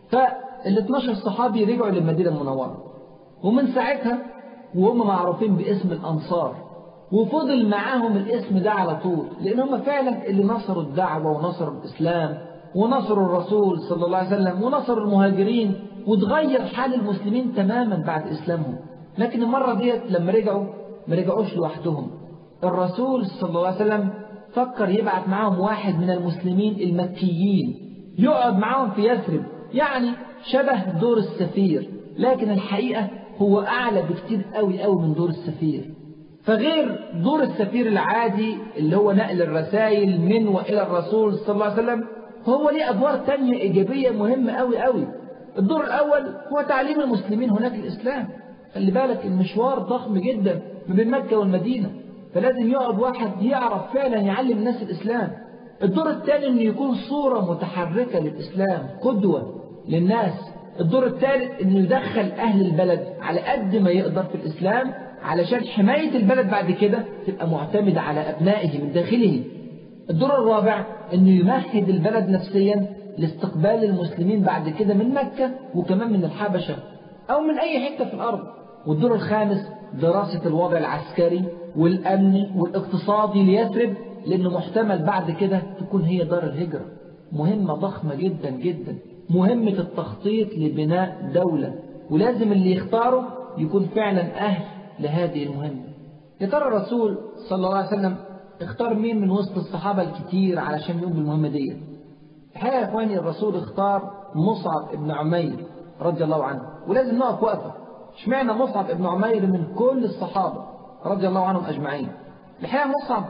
فال 12 صحابي رجعوا للمدينة المنورة، ومن ساعتها وهم معروفين باسم الأنصار، وفضل معاهم الاسم ده على طول، لأن هم فعلا اللي نصروا الدعوة ونصروا الإسلام ونصروا الرسول صلى الله عليه وسلم ونصروا المهاجرين، وتغير حال المسلمين تماما بعد إسلامهم. لكن المرة ديت لما رجعوا ما رجعوش لوحدهم. الرسول صلى الله عليه وسلم فكر يبعث معاهم واحد من المسلمين المكيين يقعد معاهم في يثرب، يعني شبه دور السفير، لكن الحقيقة هو أعلى بكتير قوي قوي من دور السفير. فغير دور السفير العادي اللي هو نقل الرسائل من وإلى الرسول صلى الله عليه وسلم، هو ليه أدوار تانية إيجابية مهمة قوي قوي. الدور الأول هو تعليم المسلمين هناك الإسلام. خلي بالك المشوار ضخم جدا ما بين مكة والمدينة، فلازم يقعد واحد يعرف فعلا يعلم الناس الإسلام. الدور الثاني إنه يكون صورة متحركة للإسلام، قدوة للناس. الدور الثالث إنه يدخل أهل البلد على قد ما يقدر في الإسلام، علشان حماية البلد بعد كده تبقى معتمدة على أبنائه من داخله. الدور الرابع إنه يمهد البلد نفسيا لاستقبال المسلمين بعد كده من مكة وكمان من الحبشة أو من أي حتة في الأرض. والدور الخامس دراسة الوضع العسكري والأمني والاقتصادي ليثرب، لأنه محتمل بعد كده تكون هي دار الهجرة. مهمة ضخمة جدا جدا، مهمة التخطيط لبناء دولة، ولازم اللي يختاره يكون فعلا أهل لهذه المهمة. يا ترى الرسول صلى الله عليه وسلم اختار مين من وسط الصحابة الكتير علشان يقوم بالمهمة دي؟ الحقيقة يا إخواني الرسول اختار مصعب ابن عمير رضي الله عنه. ولازم نقف وقفة، اشمعنى مصعب ابن عمير من كل الصحابة رضي الله عنهم أجمعين؟ الحقيقة مصعب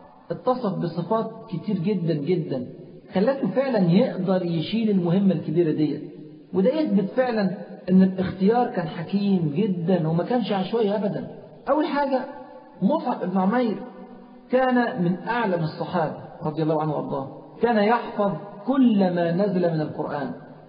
اتصف بصفات كتير جدا جدا خلته فعلا يقدر يشيل المهمة الكبيرة دي، وده يثبت فعلا ان الاختيار كان حكيم جدا وما كانش عشوائي ابدا. اول حاجة مصعب ابن عمير كان من اعلم الصحابة رضي الله عنه وارضاه، كان يحفظ كل ما نزل من القرآن،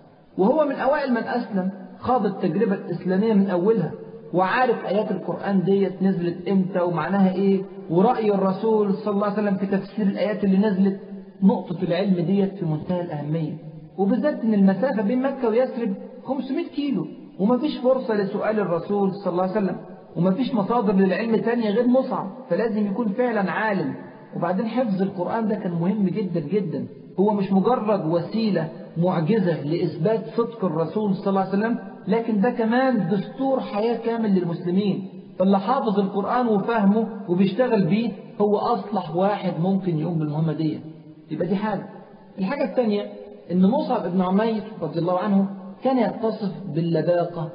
وهو من اوائل من اسلم، خاض التجربة الاسلامية من اولها، وعارف ايات القرآن ديت نزلت امتى ومعناها ايه، ورأي الرسول صلى الله عليه وسلم في تفسير الايات اللي نزلت. نقطة العلم ديت في منتهى الأهمية، وبالذات ان المسافة بين مكة ويثرب 500 كيلو، ومفيش فرصة لسؤال الرسول صلى الله عليه وسلم، ومفيش مصادر للعلم تانية غير مصعب، فلازم يكون فعلا عالم. وبعدين حفظ القرآن ده كان مهم جدا جدا، هو مش مجرد وسيلة معجزة لإثبات صدق الرسول صلى الله عليه وسلم، لكن ده كمان دستور حياة كامل للمسلمين. فاللي حافظ القرآن وفهمه وبيشتغل بيه هو أصلح واحد ممكن يقوم بالمهمة دي. يبقى دي حاجة. الحاجة الثانية إن مصعب ابن عمير رضي الله عنه كان يتصف باللباقة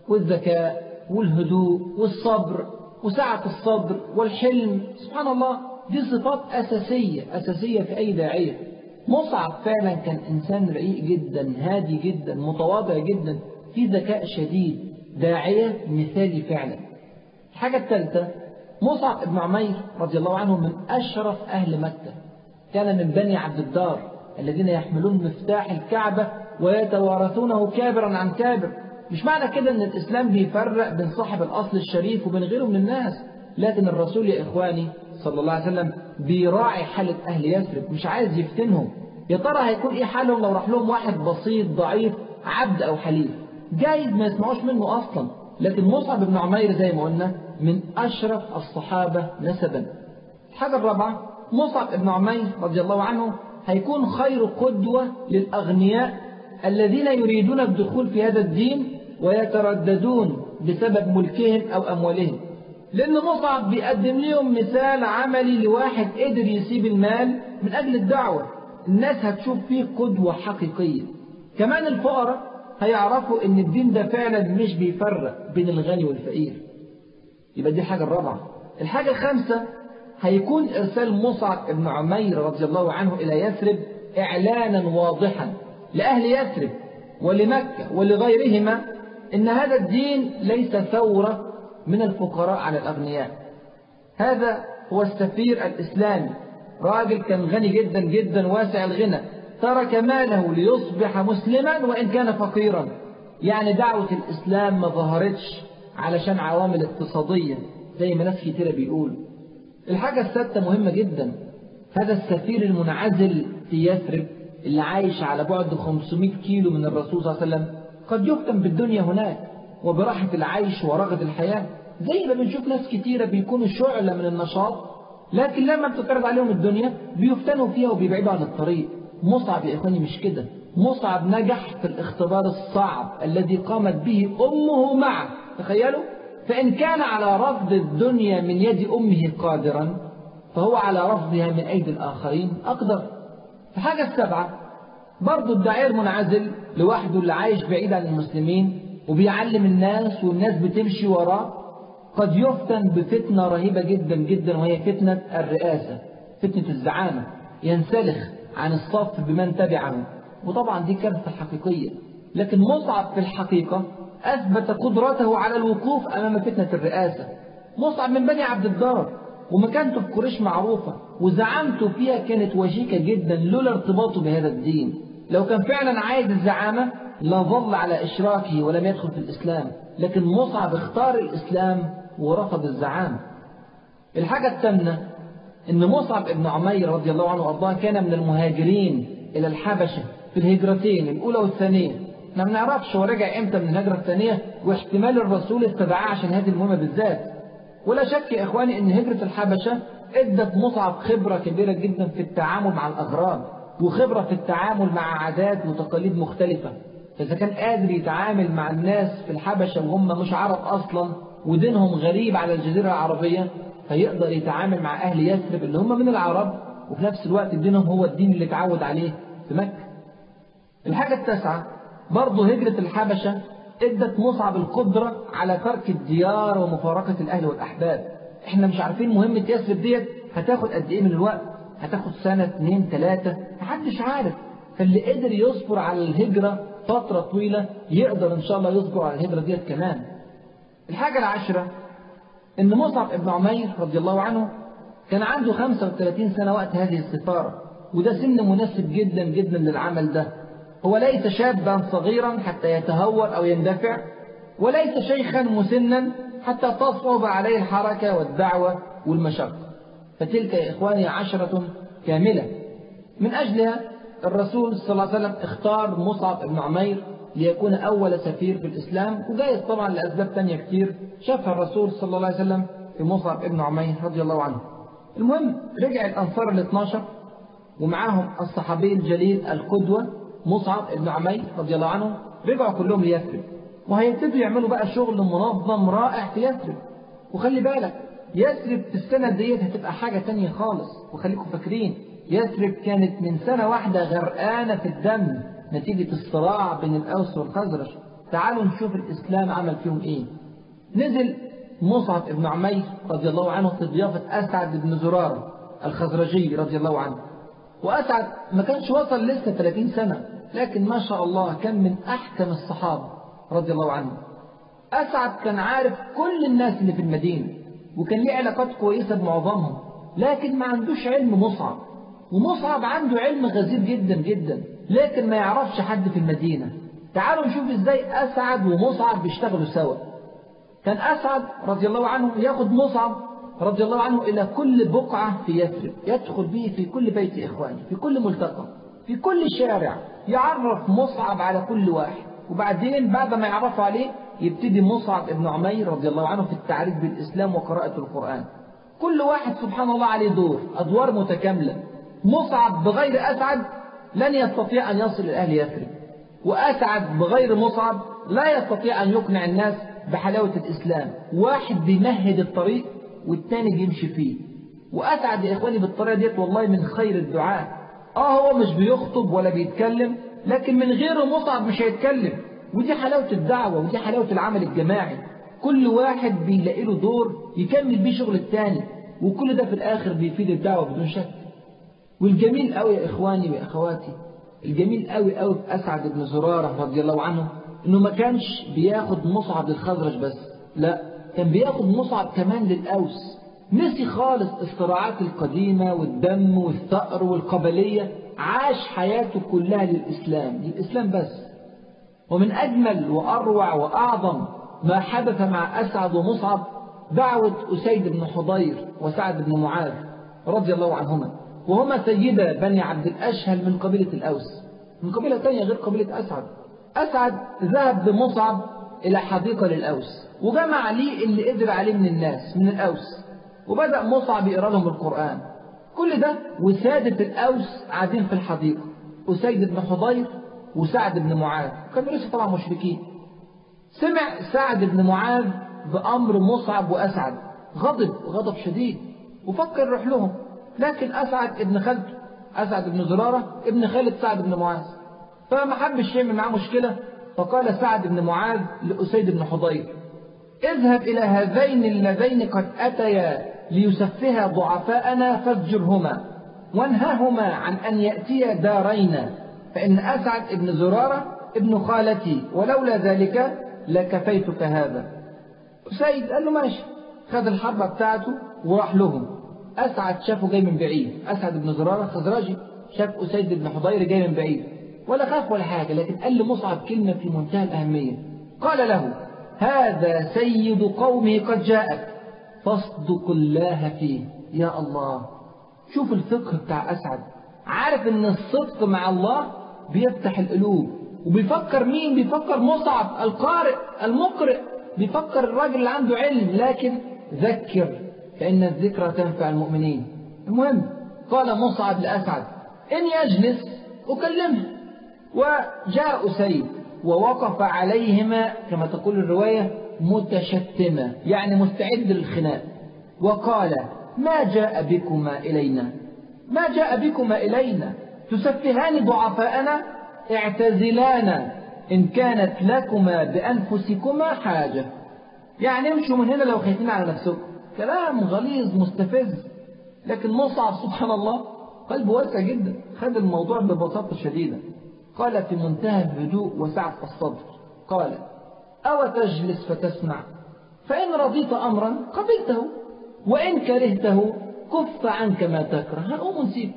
والذكاء والهدوء والصبر وسعة الصدر والحلم. سبحان الله، دي صفات أساسية في أي داعية. مصعب فعلا كان إنسان رقيق جدا، هادي جدا، متواضع جدا، في ذكاء شديد، داعية مثالي فعلا. الحاجة الثالثة مصعب ابن عمير رضي الله عنه من أشرف أهل مكة، كان من بني عبد الدار الذين يحملون مفتاح الكعبة ويتوارثونه كابرا عن كابر. مش معنى كده ان الإسلام بيفرق بين صاحب الأصل الشريف وبين غيره من الناس، لكن الرسول يا إخواني صلى الله عليه وسلم بيراعي حالة أهل يثرب، مش عايز يفتنهم. يا ترى هيكون إيه حالهم لو راح لهم واحد بسيط ضعيف عبد أو حليف؟ جايز ما يسمعوش منه أصلا. لكن مصعب بن عمير زي ما قلنا من أشرف الصحابة نسبا. الحاجة الرابعة مصعب بن عمير رضي الله عنه هيكون خير قدوة للأغنياء الذين يريدون الدخول في هذا الدين ويترددون بسبب ملكهم أو أموالهم، لأن مصعب بيقدم لهم مثال عملي لواحد قدر يسيب المال من أجل الدعوة. الناس هتشوف فيه قدوة حقيقية. كمان الفقراء هيعرفوا ان الدين ده فعلا مش بيفرق بين الغني والفقير. يبقى دي الحاجة الرابعة. الحاجة الخامسة هيكون إرسال مصعب بن عمير رضي الله عنه إلى يثرب إعلانا واضحا لأهل يثرب ولمكة ولغيرهما إن هذا الدين ليس ثورة من الفقراء على الأغنياء. هذا هو السفير الإسلامي، راجل كان غني جدا جدا واسع الغنى، ترك ماله ليصبح مسلما وإن كان فقيرا. يعني دعوة الإسلام ما ظهرتش علشان عوامل اقتصادية زي ما ناس كتيرة بيقول. الحاجة السادسة مهمة جدا. هذا السفير المنعزل في يثرب اللي عايش على بعد 500 كيلو من الرسول صلى الله عليه وسلم قد يفتن بالدنيا هناك وبراحة العيش ورغد الحياة، زي ما بنشوف ناس كتيرة بيكونوا شعلة من النشاط، لكن لما بتتعرض عليهم الدنيا بيفتنوا فيها وبيبعدوا عن الطريق. مصعب يا إخواني مش كده. مصعب نجح في الاختبار الصعب الذي قامت به أمه معه. تخيلوا، فإن كان على رفض الدنيا من يد أمه قادرا، فهو على رفضها من أيدي الآخرين أقدر. الحاجة السابعة، برضو الداعية المنعزل لوحده اللي عايش بعيد عن المسلمين وبيعلم الناس والناس بتمشي وراه، قد يفتن بفتنة رهيبة جدا جدا، وهي فتنة الرئاسة، فتنة الزعامة. ينسلخ عن الصف بمن تبعه، وطبعا دي كارثة حقيقية. لكن مصعب في الحقيقة أثبت قدرته على الوقوف أمام فتنة الرئاسة. مصعب من بني عبد الدار، ومكانته في قريش معروفة، وزعامته فيها كانت وشيكة جدا لولا ارتباطه بهذا الدين. لو كان فعلا عايز الزعامة لظل على إشراكه ولم يدخل في الإسلام، لكن مصعب اختار الإسلام ورفض الزعامة. الحاجة الثامنة، إن مصعب بن عمير رضي الله عنه وأرضاه كان من المهاجرين إلى الحبشة في الهجرتين الأولى والثانية. احنا ما بنعرفش هو رجع إمتى من الهجرة الثانية، واحتمال الرسول استدعاه عشان هذه المهمة بالذات. ولا شك يا إخواني إن هجرة الحبشة ادت مصعب خبرة كبيرة جدا في التعامل مع الأغراب، وخبرة في التعامل مع عادات وتقاليد مختلفة. فإذا كان قادر يتعامل مع الناس في الحبشة وهم مش عرب أصلا ودينهم غريب على الجزيرة العربية، فيقدر يتعامل مع أهل يثرب اللي هم من العرب وفي نفس الوقت دينهم هو الدين اللي اتعود عليه في مكة. الحاجة التاسعة، برضه هجرة الحبشة ادت مصعب القدرة على ترك الديار ومفارقة الأهل والأحباب. احنا مش عارفين مهمة يثرب ديت هتاخد قد ايه من الوقت، هتاخد سنة 2 3، محدش عارف. فاللي قدر يصبر على الهجرة فترة طويلة يقدر ان شاء الله يصبر على الهجرة ديت كمان. الحاجة العاشرة، ان مصعب بن عمير رضي الله عنه كان عنده 35 سنة وقت هذه السفارة، وده سن مناسب جدا جدا للعمل ده. هو ليس شابا صغيرا حتى يتهور أو يندفع، وليس شيخا مسنا حتى تصعب عليه الحركة والدعوة والمشقة. فتلك يا إخواني 10 كاملة. من أجلها الرسول صلى الله عليه وسلم اختار مصعب بن عمير ليكون أول سفير في الإسلام، وجايز طبعا لأسباب تانية كتير شافها الرسول صلى الله عليه وسلم في مصعب بن عمير رضي الله عنه. المهم رجع الأنصار ال12 ومعاهم الصحابي الجليل القدوة مصعب بن عمير رضي الله عنه، رجعوا كلهم ليثرب، وهيبتدوا يعملوا بقى شغل منظم رائع في يثرب. وخلي بالك يثرب في السنة ديت هتبقى حاجة تانية خالص. وخليكم فاكرين يثرب كانت من سنة واحدة غرقانة في الدم نتيجة الصراع بين الأوس والخزرج. تعالوا نشوف الإسلام عمل فيهم إيه. نزل مصعب بن عمير رضي الله عنه في ضيافة أسعد بن زرارة الخزرجي رضي الله عنه. وأسعد ما كانش وصل لسه 30 سنة، لكن ما شاء الله كان من أحكم الصحابة رضي الله عنه. أسعد كان عارف كل الناس اللي في المدينة، وكان ليه علاقات كويسة بمعظمهم، لكن ما عندوش علم مصعب. ومصعب عنده علم غزير جدا جدا، لكن ما يعرفش حد في المدينة. تعالوا نشوف ازاي أسعد ومصعب بيشتغلوا سوا. كان أسعد رضي الله عنه ياخد مصعب رضي الله عنه إلى كل بقعة في يثرب، يدخل به في كل بيت إخواني، في كل ملتقى، في كل شارع، يعرف مصعب على كل واحد. وبعدين بعد ما يعرفوا عليه يبتدي مصعب بن عمير رضي الله عنه في التعريف بالإسلام وقراءة القرآن. كل واحد سبحان الله عليه دور، أدوار متكاملة. مصعب بغير أسعد لن يستطيع أن يصل إلى أهل يثرب، وأسعد بغير مصعب لا يستطيع أن يقنع الناس بحلاوة الإسلام. واحد بيمهد الطريق والتاني بيمشي فيه. وأسعد يا إخواني بالطريقة ديت والله من خير الدعاء. هو مش بيخطب ولا بيتكلم، لكن من غيره مصعب مش هيتكلم. ودي حلاوة الدعوة، ودي حلاوة العمل الجماعي. كل واحد بيلاقي له دور يكمل بيه شغل التاني، وكل ده في الآخر بيفيد الدعوة بدون شك. والجميل قوي يا إخواني وأخواتي، الجميل قوي قوي في أسعد بن زرارة رضي الله عنه إنه ما كانش بياخد مصعب للخزرج بس، لا، كان بياخد مصعب كمان للأوس. نسي خالص الصراعات القديمة والدم والثأر والقبلية، عاش حياته كلها للإسلام بس. ومن أجمل وأروع وأعظم ما حدث مع أسعد ومصعب دعوة أسيد بن حضير وسعد بن معاذ رضي الله عنهما، وهما سيدا بني عبد الأشهل من قبيلة الأوس، من قبيلة تانية غير قبيلة أسعد. أسعد ذهب بمصعب إلى حديقة للأوس وجمع ليه اللي قدر عليه من الناس من الأوس، وبدأ مصعب يقرأ لهم القرآن. كل ده وسادة الأوس قاعدين في الحديقة، أسيد بن حضير وسعد بن معاذ، كانوا لسه طبعا مشركين. سمع سعد بن معاذ بأمر مصعب وأسعد، غضب شديد وفكر يروح لهم، لكن أسعد ابن خالته، أسعد بن زرارة ابن خالد سعد بن معاذ، فما حبش يعمل معاه مشكلة. فقال سعد بن معاذ لأسيد بن حضير: اذهب إلى هذين اللذين قد أتيا ليسفها ضعفاءنا فازجرهما وانهاهما عن أن يأتيا دارينا، فإن أسعد ابن زرارة ابن خالتي، ولولا ذلك لكفيتك هذا. أسيد قال له ماشي، خد الحربة بتاعته وراح لهم. أسعد شافه جاي من بعيد، أسعد بن زرارة خزرجي، شاف أسيد بن حضير جاي من بعيد ولا خاف ولا حاجة، لكن قال لمصعب كلمة في منتهى الأهمية، قال له: هذا سيد قومه قد جاءك فاصدق الله فيه. يا الله، شوف الفقه بتاع أسعد، عارف ان الصدق مع الله بيفتح القلوب، وبيفكر مين؟ بيفكر مصعب القارئ المقرئ، بيفكر الراجل اللي عنده علم، لكن ذكر فإن الذكرى تنفع المؤمنين. المهم قال مصعب لأسعد: إن يجلس أكلمه. وجاء أسيد ووقف عليهما كما تقول الرواية متشتما، يعني مستعد للخناق، وقال: ما جاء بكما إلينا؟ ما جاء بكما إلينا تسفهان ضعفاءنا؟ اعتزلانا إن كانت لكما بأنفسكما حاجة. يعني امشوا من هنا لو خايفين على نفسكم. كلام غليظ مستفز، لكن مصعب سبحان الله قلبه واسع جدا، خد الموضوع ببساطة شديدة. قال في منتهى الهدوء وسعة الصدر، قال: أو تجلس فتسمع، فإن رضيت أمرا قبلته، وإن كرهته كف عنك ما تكره، هنقوم ونسيب.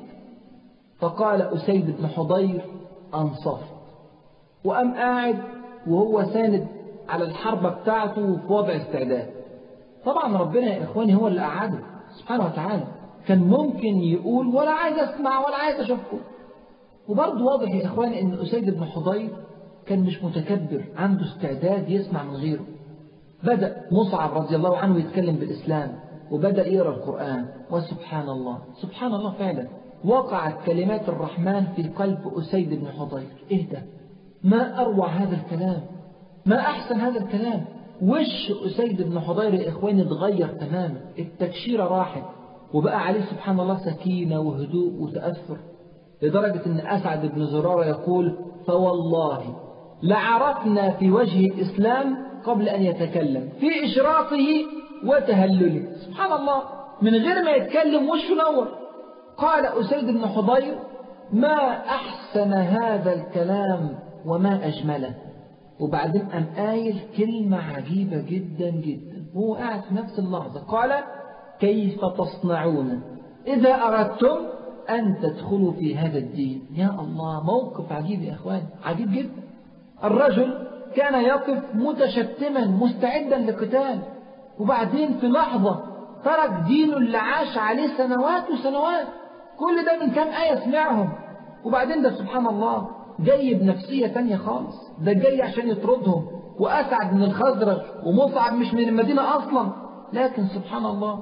فقال أسيد بن حضير: أنصفت. وقام قاعد وهو ساند على الحربة بتاعته في وضع استعداد. طبعا ربنا يا إخواني هو اللي قعده سبحانه وتعالى، كان ممكن يقول ولا عايز أسمع ولا عايز أشوفكم. وبرضه واضح يا إخواني أن أسيد بن حضير كان مش متكبر، عنده استعداد يسمع من غيره. بدأ مصعب رضي الله عنه يتكلم بالإسلام، وبدأ يقرأ القرآن، وسبحان الله سبحان الله فعلا وقعت كلمات الرحمن في قلب أسيد بن حضير. إيه ده؟ ما أروع هذا الكلام، ما أحسن هذا الكلام. وش أسيد بن حضير يا إخواني اتغير تماما، التكشيرة راحت، وبقى عليه سبحان الله سكينة وهدوء وتأثر، لدرجة أن أسعد بن زرارة يقول: فوالله لعرفنا في وجه الإسلام قبل أن يتكلم، في إشراقه وتهلله. سبحان الله، من غير ما يتكلم وشه نور. قال أسيد بن حضير: ما أحسن هذا الكلام وما أجمله. وبعدين قام قايل كلمة عجيبة جدا جدا وهو قاعد في نفس اللحظة، قال: كيف تصنعون إذا أردتم أن تدخلوا في هذا الدين؟ يا الله، موقف عجيب يا أخوان، عجيب جدا. الرجل كان يقف متشتما مستعدا للقتال، وبعدين في لحظة ترك دينه اللي عاش عليه سنوات وسنوات، كل ده من كام آية سمعهم، وبعدين ده سبحان الله جاي بنفسية تانية خالص، ده جاي عشان يطردهم. وأسعد من الخزرج ومصعب مش من المدينة أصلا، لكن سبحان الله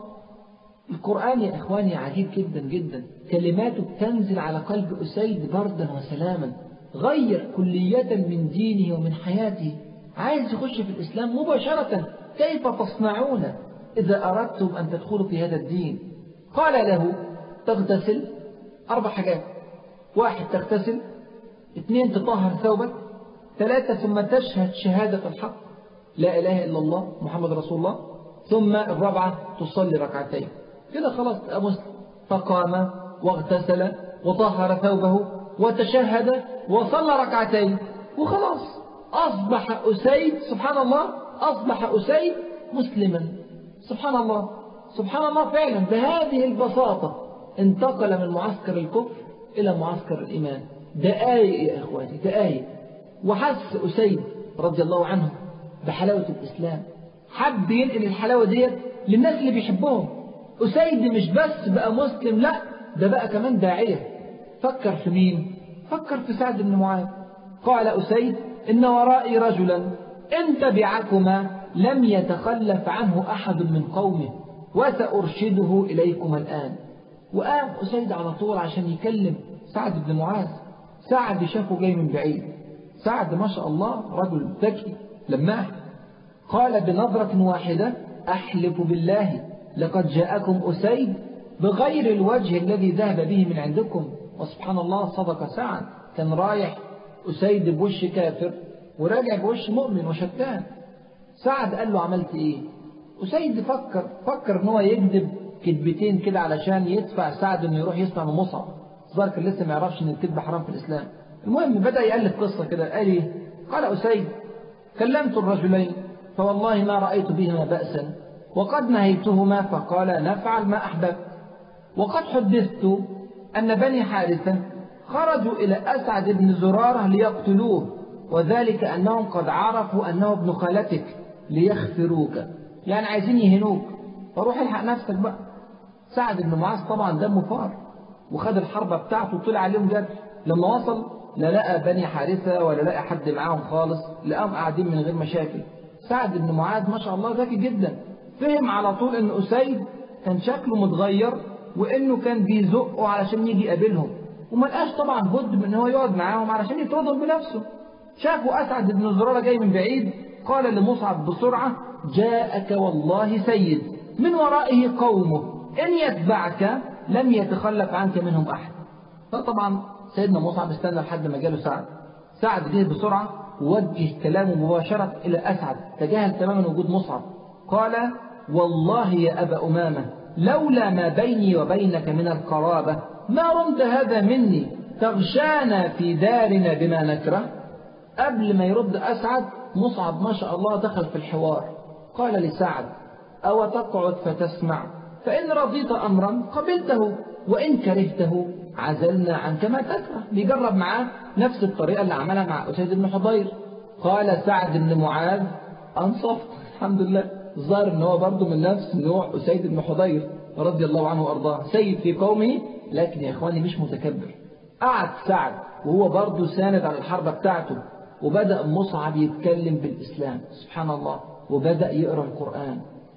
القرآن يا إخواني عجيب جدا جدا، كلماته بتنزل على قلب أسيد بردا وسلاما، غير كلية من دينه ومن حياته، عايز يخش في الإسلام مباشرة. كيف تصنعون إذا أردتم أن تدخلوا في هذا الدين؟ قال له: تغتسل 4 حاجات: 1 تغتسل، 2 تطهر ثوبك، 3 ثم تشهد شهادة الحق لا إله إلا الله محمد رسول الله، ثم 4 تصلي 2 ركعتين. كده خلاص تبقى مسلم. فقام واغتسل وطهر ثوبه وتشهد وصلى 2 ركعتين وخلاص أصبح أسيد سبحان الله، أصبح أسيد مسلما. سبحان الله سبحان الله فعلا، بهذه البساطة انتقل من معسكر الكفر إلى معسكر الإيمان. دقايق يا إخواني، دقايق. وحس أسيد رضي الله عنه بحلاوة الإسلام، حب ينقل الحلاوة ديت للناس اللي بيحبهم. أسيد مش بس بقى مسلم، لا ده بقى كمان داعية. فكر في مين؟ فكر في سعد بن معاذ. قال أسيد: إن ورائي رجلا إن تبعكما لم يتخلف عنه أحد من قومه وسأرشده إليكم الآن. وقام أسيد على طول عشان يكلم سعد بن معاذ. سعد شافه جاي من بعيد، سعد ما شاء الله رجل ذكي لماح. قال بنظرة واحدة: أحلف بالله لقد جاءكم أسيد بغير الوجه الذي ذهب به من عندكم. وسبحان الله صدق سعد، كان رايح أسيد بوش كافر وراجع بوش مؤمن وشتان. سعد قال له: عملت إيه؟ أسيد فكر إن هو يكذب كذبتين كده علشان يدفع سعد إنه يروح يسمع من مصعب. الظاهر كان لسه ما يعرفش إن الكذب حرام في الإسلام. المهم بدأ يألف قصة كده. قال إيه؟ قال أسيد: كلمت الرجلين فوالله ما رأيت بهما بأسا، وقد نهيتهما فقال نفعل ما أحببت. وقد حدثت أن بني حارثة خرجوا إلى أسعد بن زرارة ليقتلوه، وذلك أنهم قد عرفوا أنه ابن خالتك ليخفروك، يعني عايزين يهنوك، فروح الحق نفسك بقى. سعد بن معاذ طبعا دمه فار، وخد الحربة بتاعته وطلع عليهم جد. لما وصل لا لقى بني حارثة ولا لقى حد معاهم خالص، لقاهم قاعدين من غير مشاكل. سعد بن معاذ ما شاء الله ذكي جدا، فهم على طول ان أسيد كان شكله متغير وانه كان بيزقه علشان يجي يقابلهم، وما لقاش طبعا بد من ان هو يقعد معاهم علشان يطردهم بنفسه. شافوا أسعد بن زرارة جاي من بعيد، قال لمصعب بسرعة: جاءك والله سيد من ورائه قومه إن يتبعك لم يتخلف عنك منهم أحد. فطبعا سيدنا مصعب استنى لحد ما جاله سعد. سعد جه بسرعة ووجه كلامه مباشرة إلى أسعد، تجاهل تماما وجود مصعب. قال: والله يا أبا أمامة لولا ما بيني وبينك من القرابة ما رمت هذا مني، تغشانا في دارنا بما نكره. قبل ما يرد أسعد، مصعب ما شاء الله دخل في الحوار. قال لسعد: أو تقعد فتسمع، فإن رضيت أمرا قبلته وإن كرهته عزلنا عنك ما تكره. بيجرب معاه نفس الطريقة اللي عملها مع أسيد بن حضير. قال سعد بن معاذ: أنصفت. الحمد لله، الظاهر ان هو برضه من نفس نوع أسيد بن حضير رضي الله عنه وأرضاه، سيد في قومه، لكن يا إخواني مش متكبر. قعد سعد وهو برضه ساند على الحربة بتاعته، وبدأ مصعب يتكلم بالإسلام سبحان الله، وبدأ يقرأ القرآن.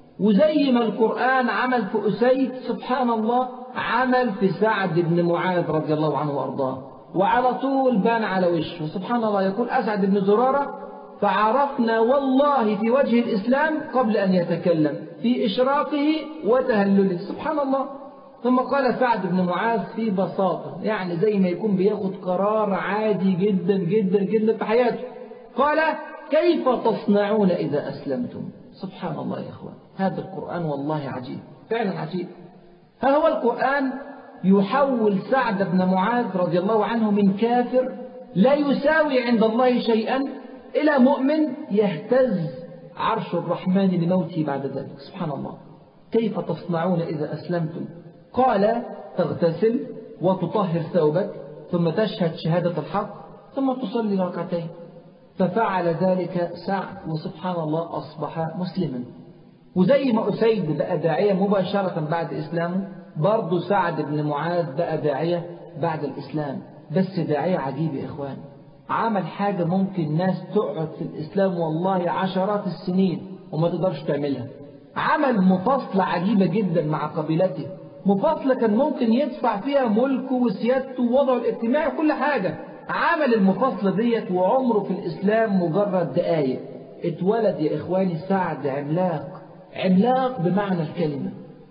وزي ما القرآن عمل في أسيد سبحان الله عمل في سعد بن معاذ رضي الله عنه وأرضاه، وعلى طول بان على وشه. سبحان الله، يقول أسعد بن زرارة: فعرفنا والله في وجه الإسلام قبل أن يتكلم في إشراقه وتهلله. سبحان الله. ثم قال سعد بن معاذ في بساطة، يعني زي ما يكون بياخد قرار عادي جدا جدا جدا في حياته. قال: كيف تصنعون إذا أسلمتم؟ سبحان الله يا إخوان، هذا القرآن والله عجيب، فعلا عجيب. ها هو القرآن يحول سعد بن معاذ رضي الله عنه من كافر لا يساوي عند الله شيئا إلى مؤمن يهتز عرش الرحمن لموته بعد ذلك. سبحان الله. كيف تصنعون إذا أسلمتم؟ قال: تغتسل وتطهر ثوبك ثم تشهد شهادة الحق ثم تصلي ركعتين. ففعل ذلك سعد، وسبحان الله أصبح مسلما. وزي ما أسيد بقى داعية مباشرة بعد إسلامه، برضو سعد بن معاذ بقى داعية بعد الإسلام، بس داعية عجيب يا إخوان. عمل حاجة ممكن ناس تقعد في الإسلام والله عشرات السنين وما تقدرش تعملها. عمل مفاصلة عجيبة جدا مع قبيلته، مفاصلة كان ممكن يدفع فيها ملكه وسيادته ووضعه الاجتماعي وكل حاجة. عمل المفاصلة ديت وعمره في الإسلام مجرد دقايق. اتولد يا إخواني سعد عملاق، عملاق بمعنى الكلمة.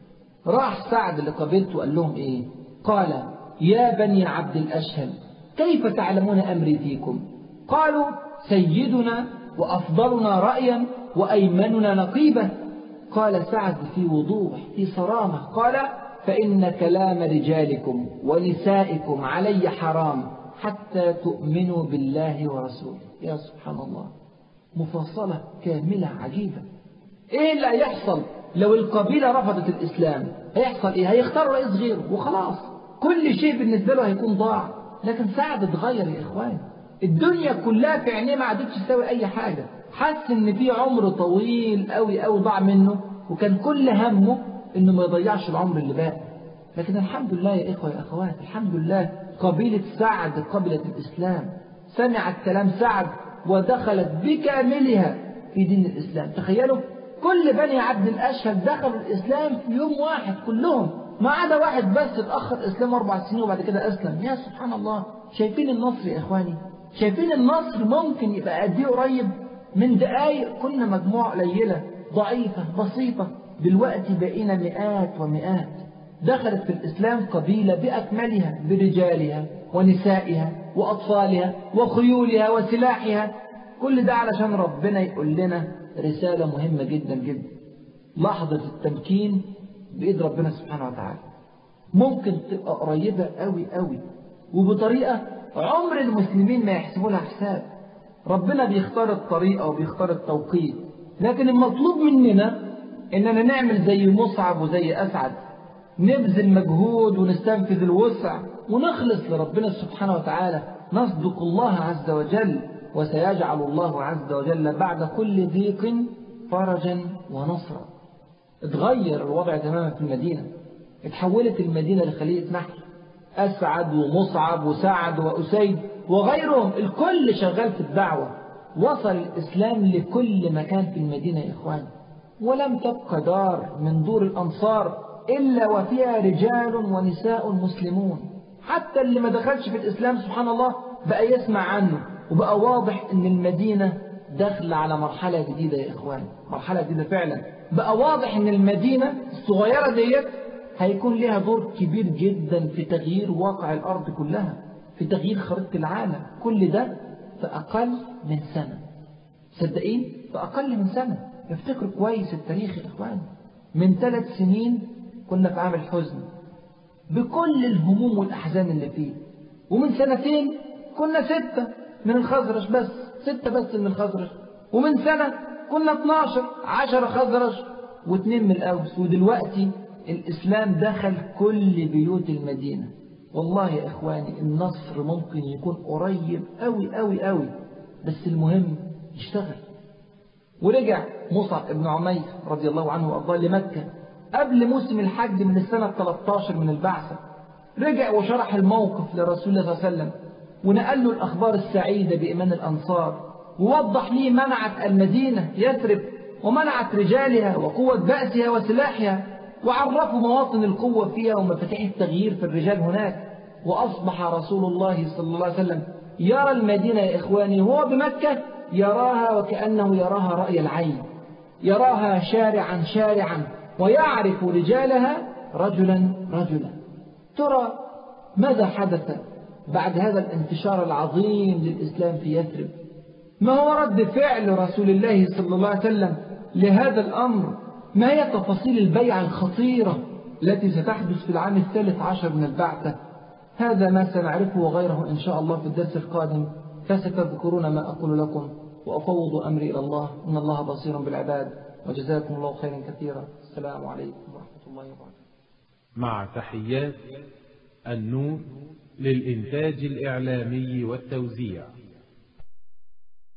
راح سعد لقبيلته وقال لهم إيه؟ قال: يا بني عبد الأشهل كيف تعلمون أمري فيكم؟ قالوا: سيدنا وأفضلنا رأيا وأيمننا نقيبة. قال سعد في وضوح في صرامة، قال: فإن كلام رجالكم ونسائكم علي حرام حتى تؤمنوا بالله ورسوله. يا سبحان الله، مفصلة كاملة عجيبة. إيه اللي هيحصل لو القبيلة رفضت الإسلام؟ هيحصل إيه؟ هيختاروا رئيس غيره وخلاص. كل شيء بالنسبة له هيكون ضاع. لكن سعد اتغير يا إخوان، الدنيا كلها في عينيه ما عادتش تساوي أي حاجة، حس إن في عمر طويل قوي قوي ضاع منه، وكان كل همه إنه ما يضيعش العمر اللي باقي. لكن الحمد لله يا إخوة يا أخوات، الحمد لله قبيلة سعد قبلت الإسلام، سمعت كلام سعد ودخلت بكاملها في دين الإسلام. تخيلوا كل بني عبد الأشهل دخلوا الإسلام في يوم واحد كلهم، ما عدا واحد بس اتأخر إسلام 4 سنين وبعد كده أسلم. يا سبحان الله، شايفين النصر يا إخواني؟ شايفين النصر ممكن يبقى قد إيه قريب؟ من دقايق كنا مجموعة قليلة ضعيفة بسيطة، دلوقتي بقينا مئات ومئات. دخلت في الإسلام قبيلة بأكملها، برجالها ونسائها وأطفالها وخيولها وسلاحها. كل ده علشان ربنا يقول لنا رسالة مهمة جدا جدا. لحظة التمكين بإيد ربنا سبحانه وتعالى ممكن تبقى قريبة قوي قوي، وبطريقة عمر المسلمين ما يحسبوا لها حساب. ربنا بيختار الطريقة وبيختار التوقيت، لكن المطلوب مننا إننا نعمل زي مصعب وزي أسعد، نبذل مجهود ونستنفذ الوسع ونخلص لربنا سبحانه وتعالى، نصدق الله عز وجل، وسيجعل الله عز وجل بعد كل ضيق فرجا ونصرا. اتغير الوضع تماما في المدينة، اتحولت المدينة لخلية نحل. أسعد ومصعب وسعد وأسيد وغيرهم الكل شغال في الدعوة. وصل الإسلام لكل مكان في المدينة يا إخوان، ولم تبقى دار من دور الأنصار إلا وفيها رجال ونساء مسلمون. حتى اللي ما دخلش في الإسلام سبحان الله بقى يسمع عنه، وبقى واضح إن المدينة داخلة على مرحلة جديدة يا إخوان، مرحلة جديدة فعلا. بقى واضح إن المدينة الصغيرة ديت هيكون لها دور كبير جدا في تغيير واقع الأرض كلها، في تغيير خريطة العالم. كل ده في أقل من سنة. صدقين في أقل من سنة. افتكروا كويس التاريخ يا إخوان، من 3 سنين كنا في عام الحزن بكل الهموم والأحزان اللي فيه، ومن 2 سنين كنا 6 من الخزرج بس، 6 بس من الخزرج، ومن سنة كنا 12، 10 خزرج و2 من الأوس، ودلوقتي الإسلام دخل كل بيوت المدينة. والله يا إخواني النصر ممكن يكون قريب أوي أوي أوي، بس المهم يشتغل. ورجع مصعب ابن عمير رضي الله عنه وأرضاه لمكة قبل موسم الحج من السنة 13 من البعثة. رجع وشرح الموقف لرسول الله صلى الله عليه وسلم، ونقل له الأخبار السعيدة بإيمان الأنصار، ووضح ليه منعت المدينة يثرب ومنعت رجالها وقوة بأسها وسلاحها، وعرفوا مواطن القوة فيها ومفاتيح التغيير في الرجال هناك. وأصبح رسول الله صلى الله عليه وسلم يرى المدينة يا إخواني وهو بمكة، يراها وكأنه يراها رأي العين، يراها شارعا شارعا، ويعرف رجالها رجلا رجلا. ترى ماذا حدث بعد هذا الانتشار العظيم للإسلام في يثرب؟ ما هو رد فعل رسول الله صلى الله عليه وسلم لهذا الأمر؟ ما هي تفاصيل البيعة الخطيرة التي ستحدث في العام 13 من البعثة؟ هذا ما سنعرفه وغيره إن شاء الله في الدرس القادم، فستذكرون ما أقول لكم، وأفوض أمري إلى الله، إن الله بصير بالعباد، وجزاكم الله خيرا كثيرا. السلام عليكم ورحمة الله وبركاته. مع تحيات النور للإنتاج الإعلامي والتوزيع.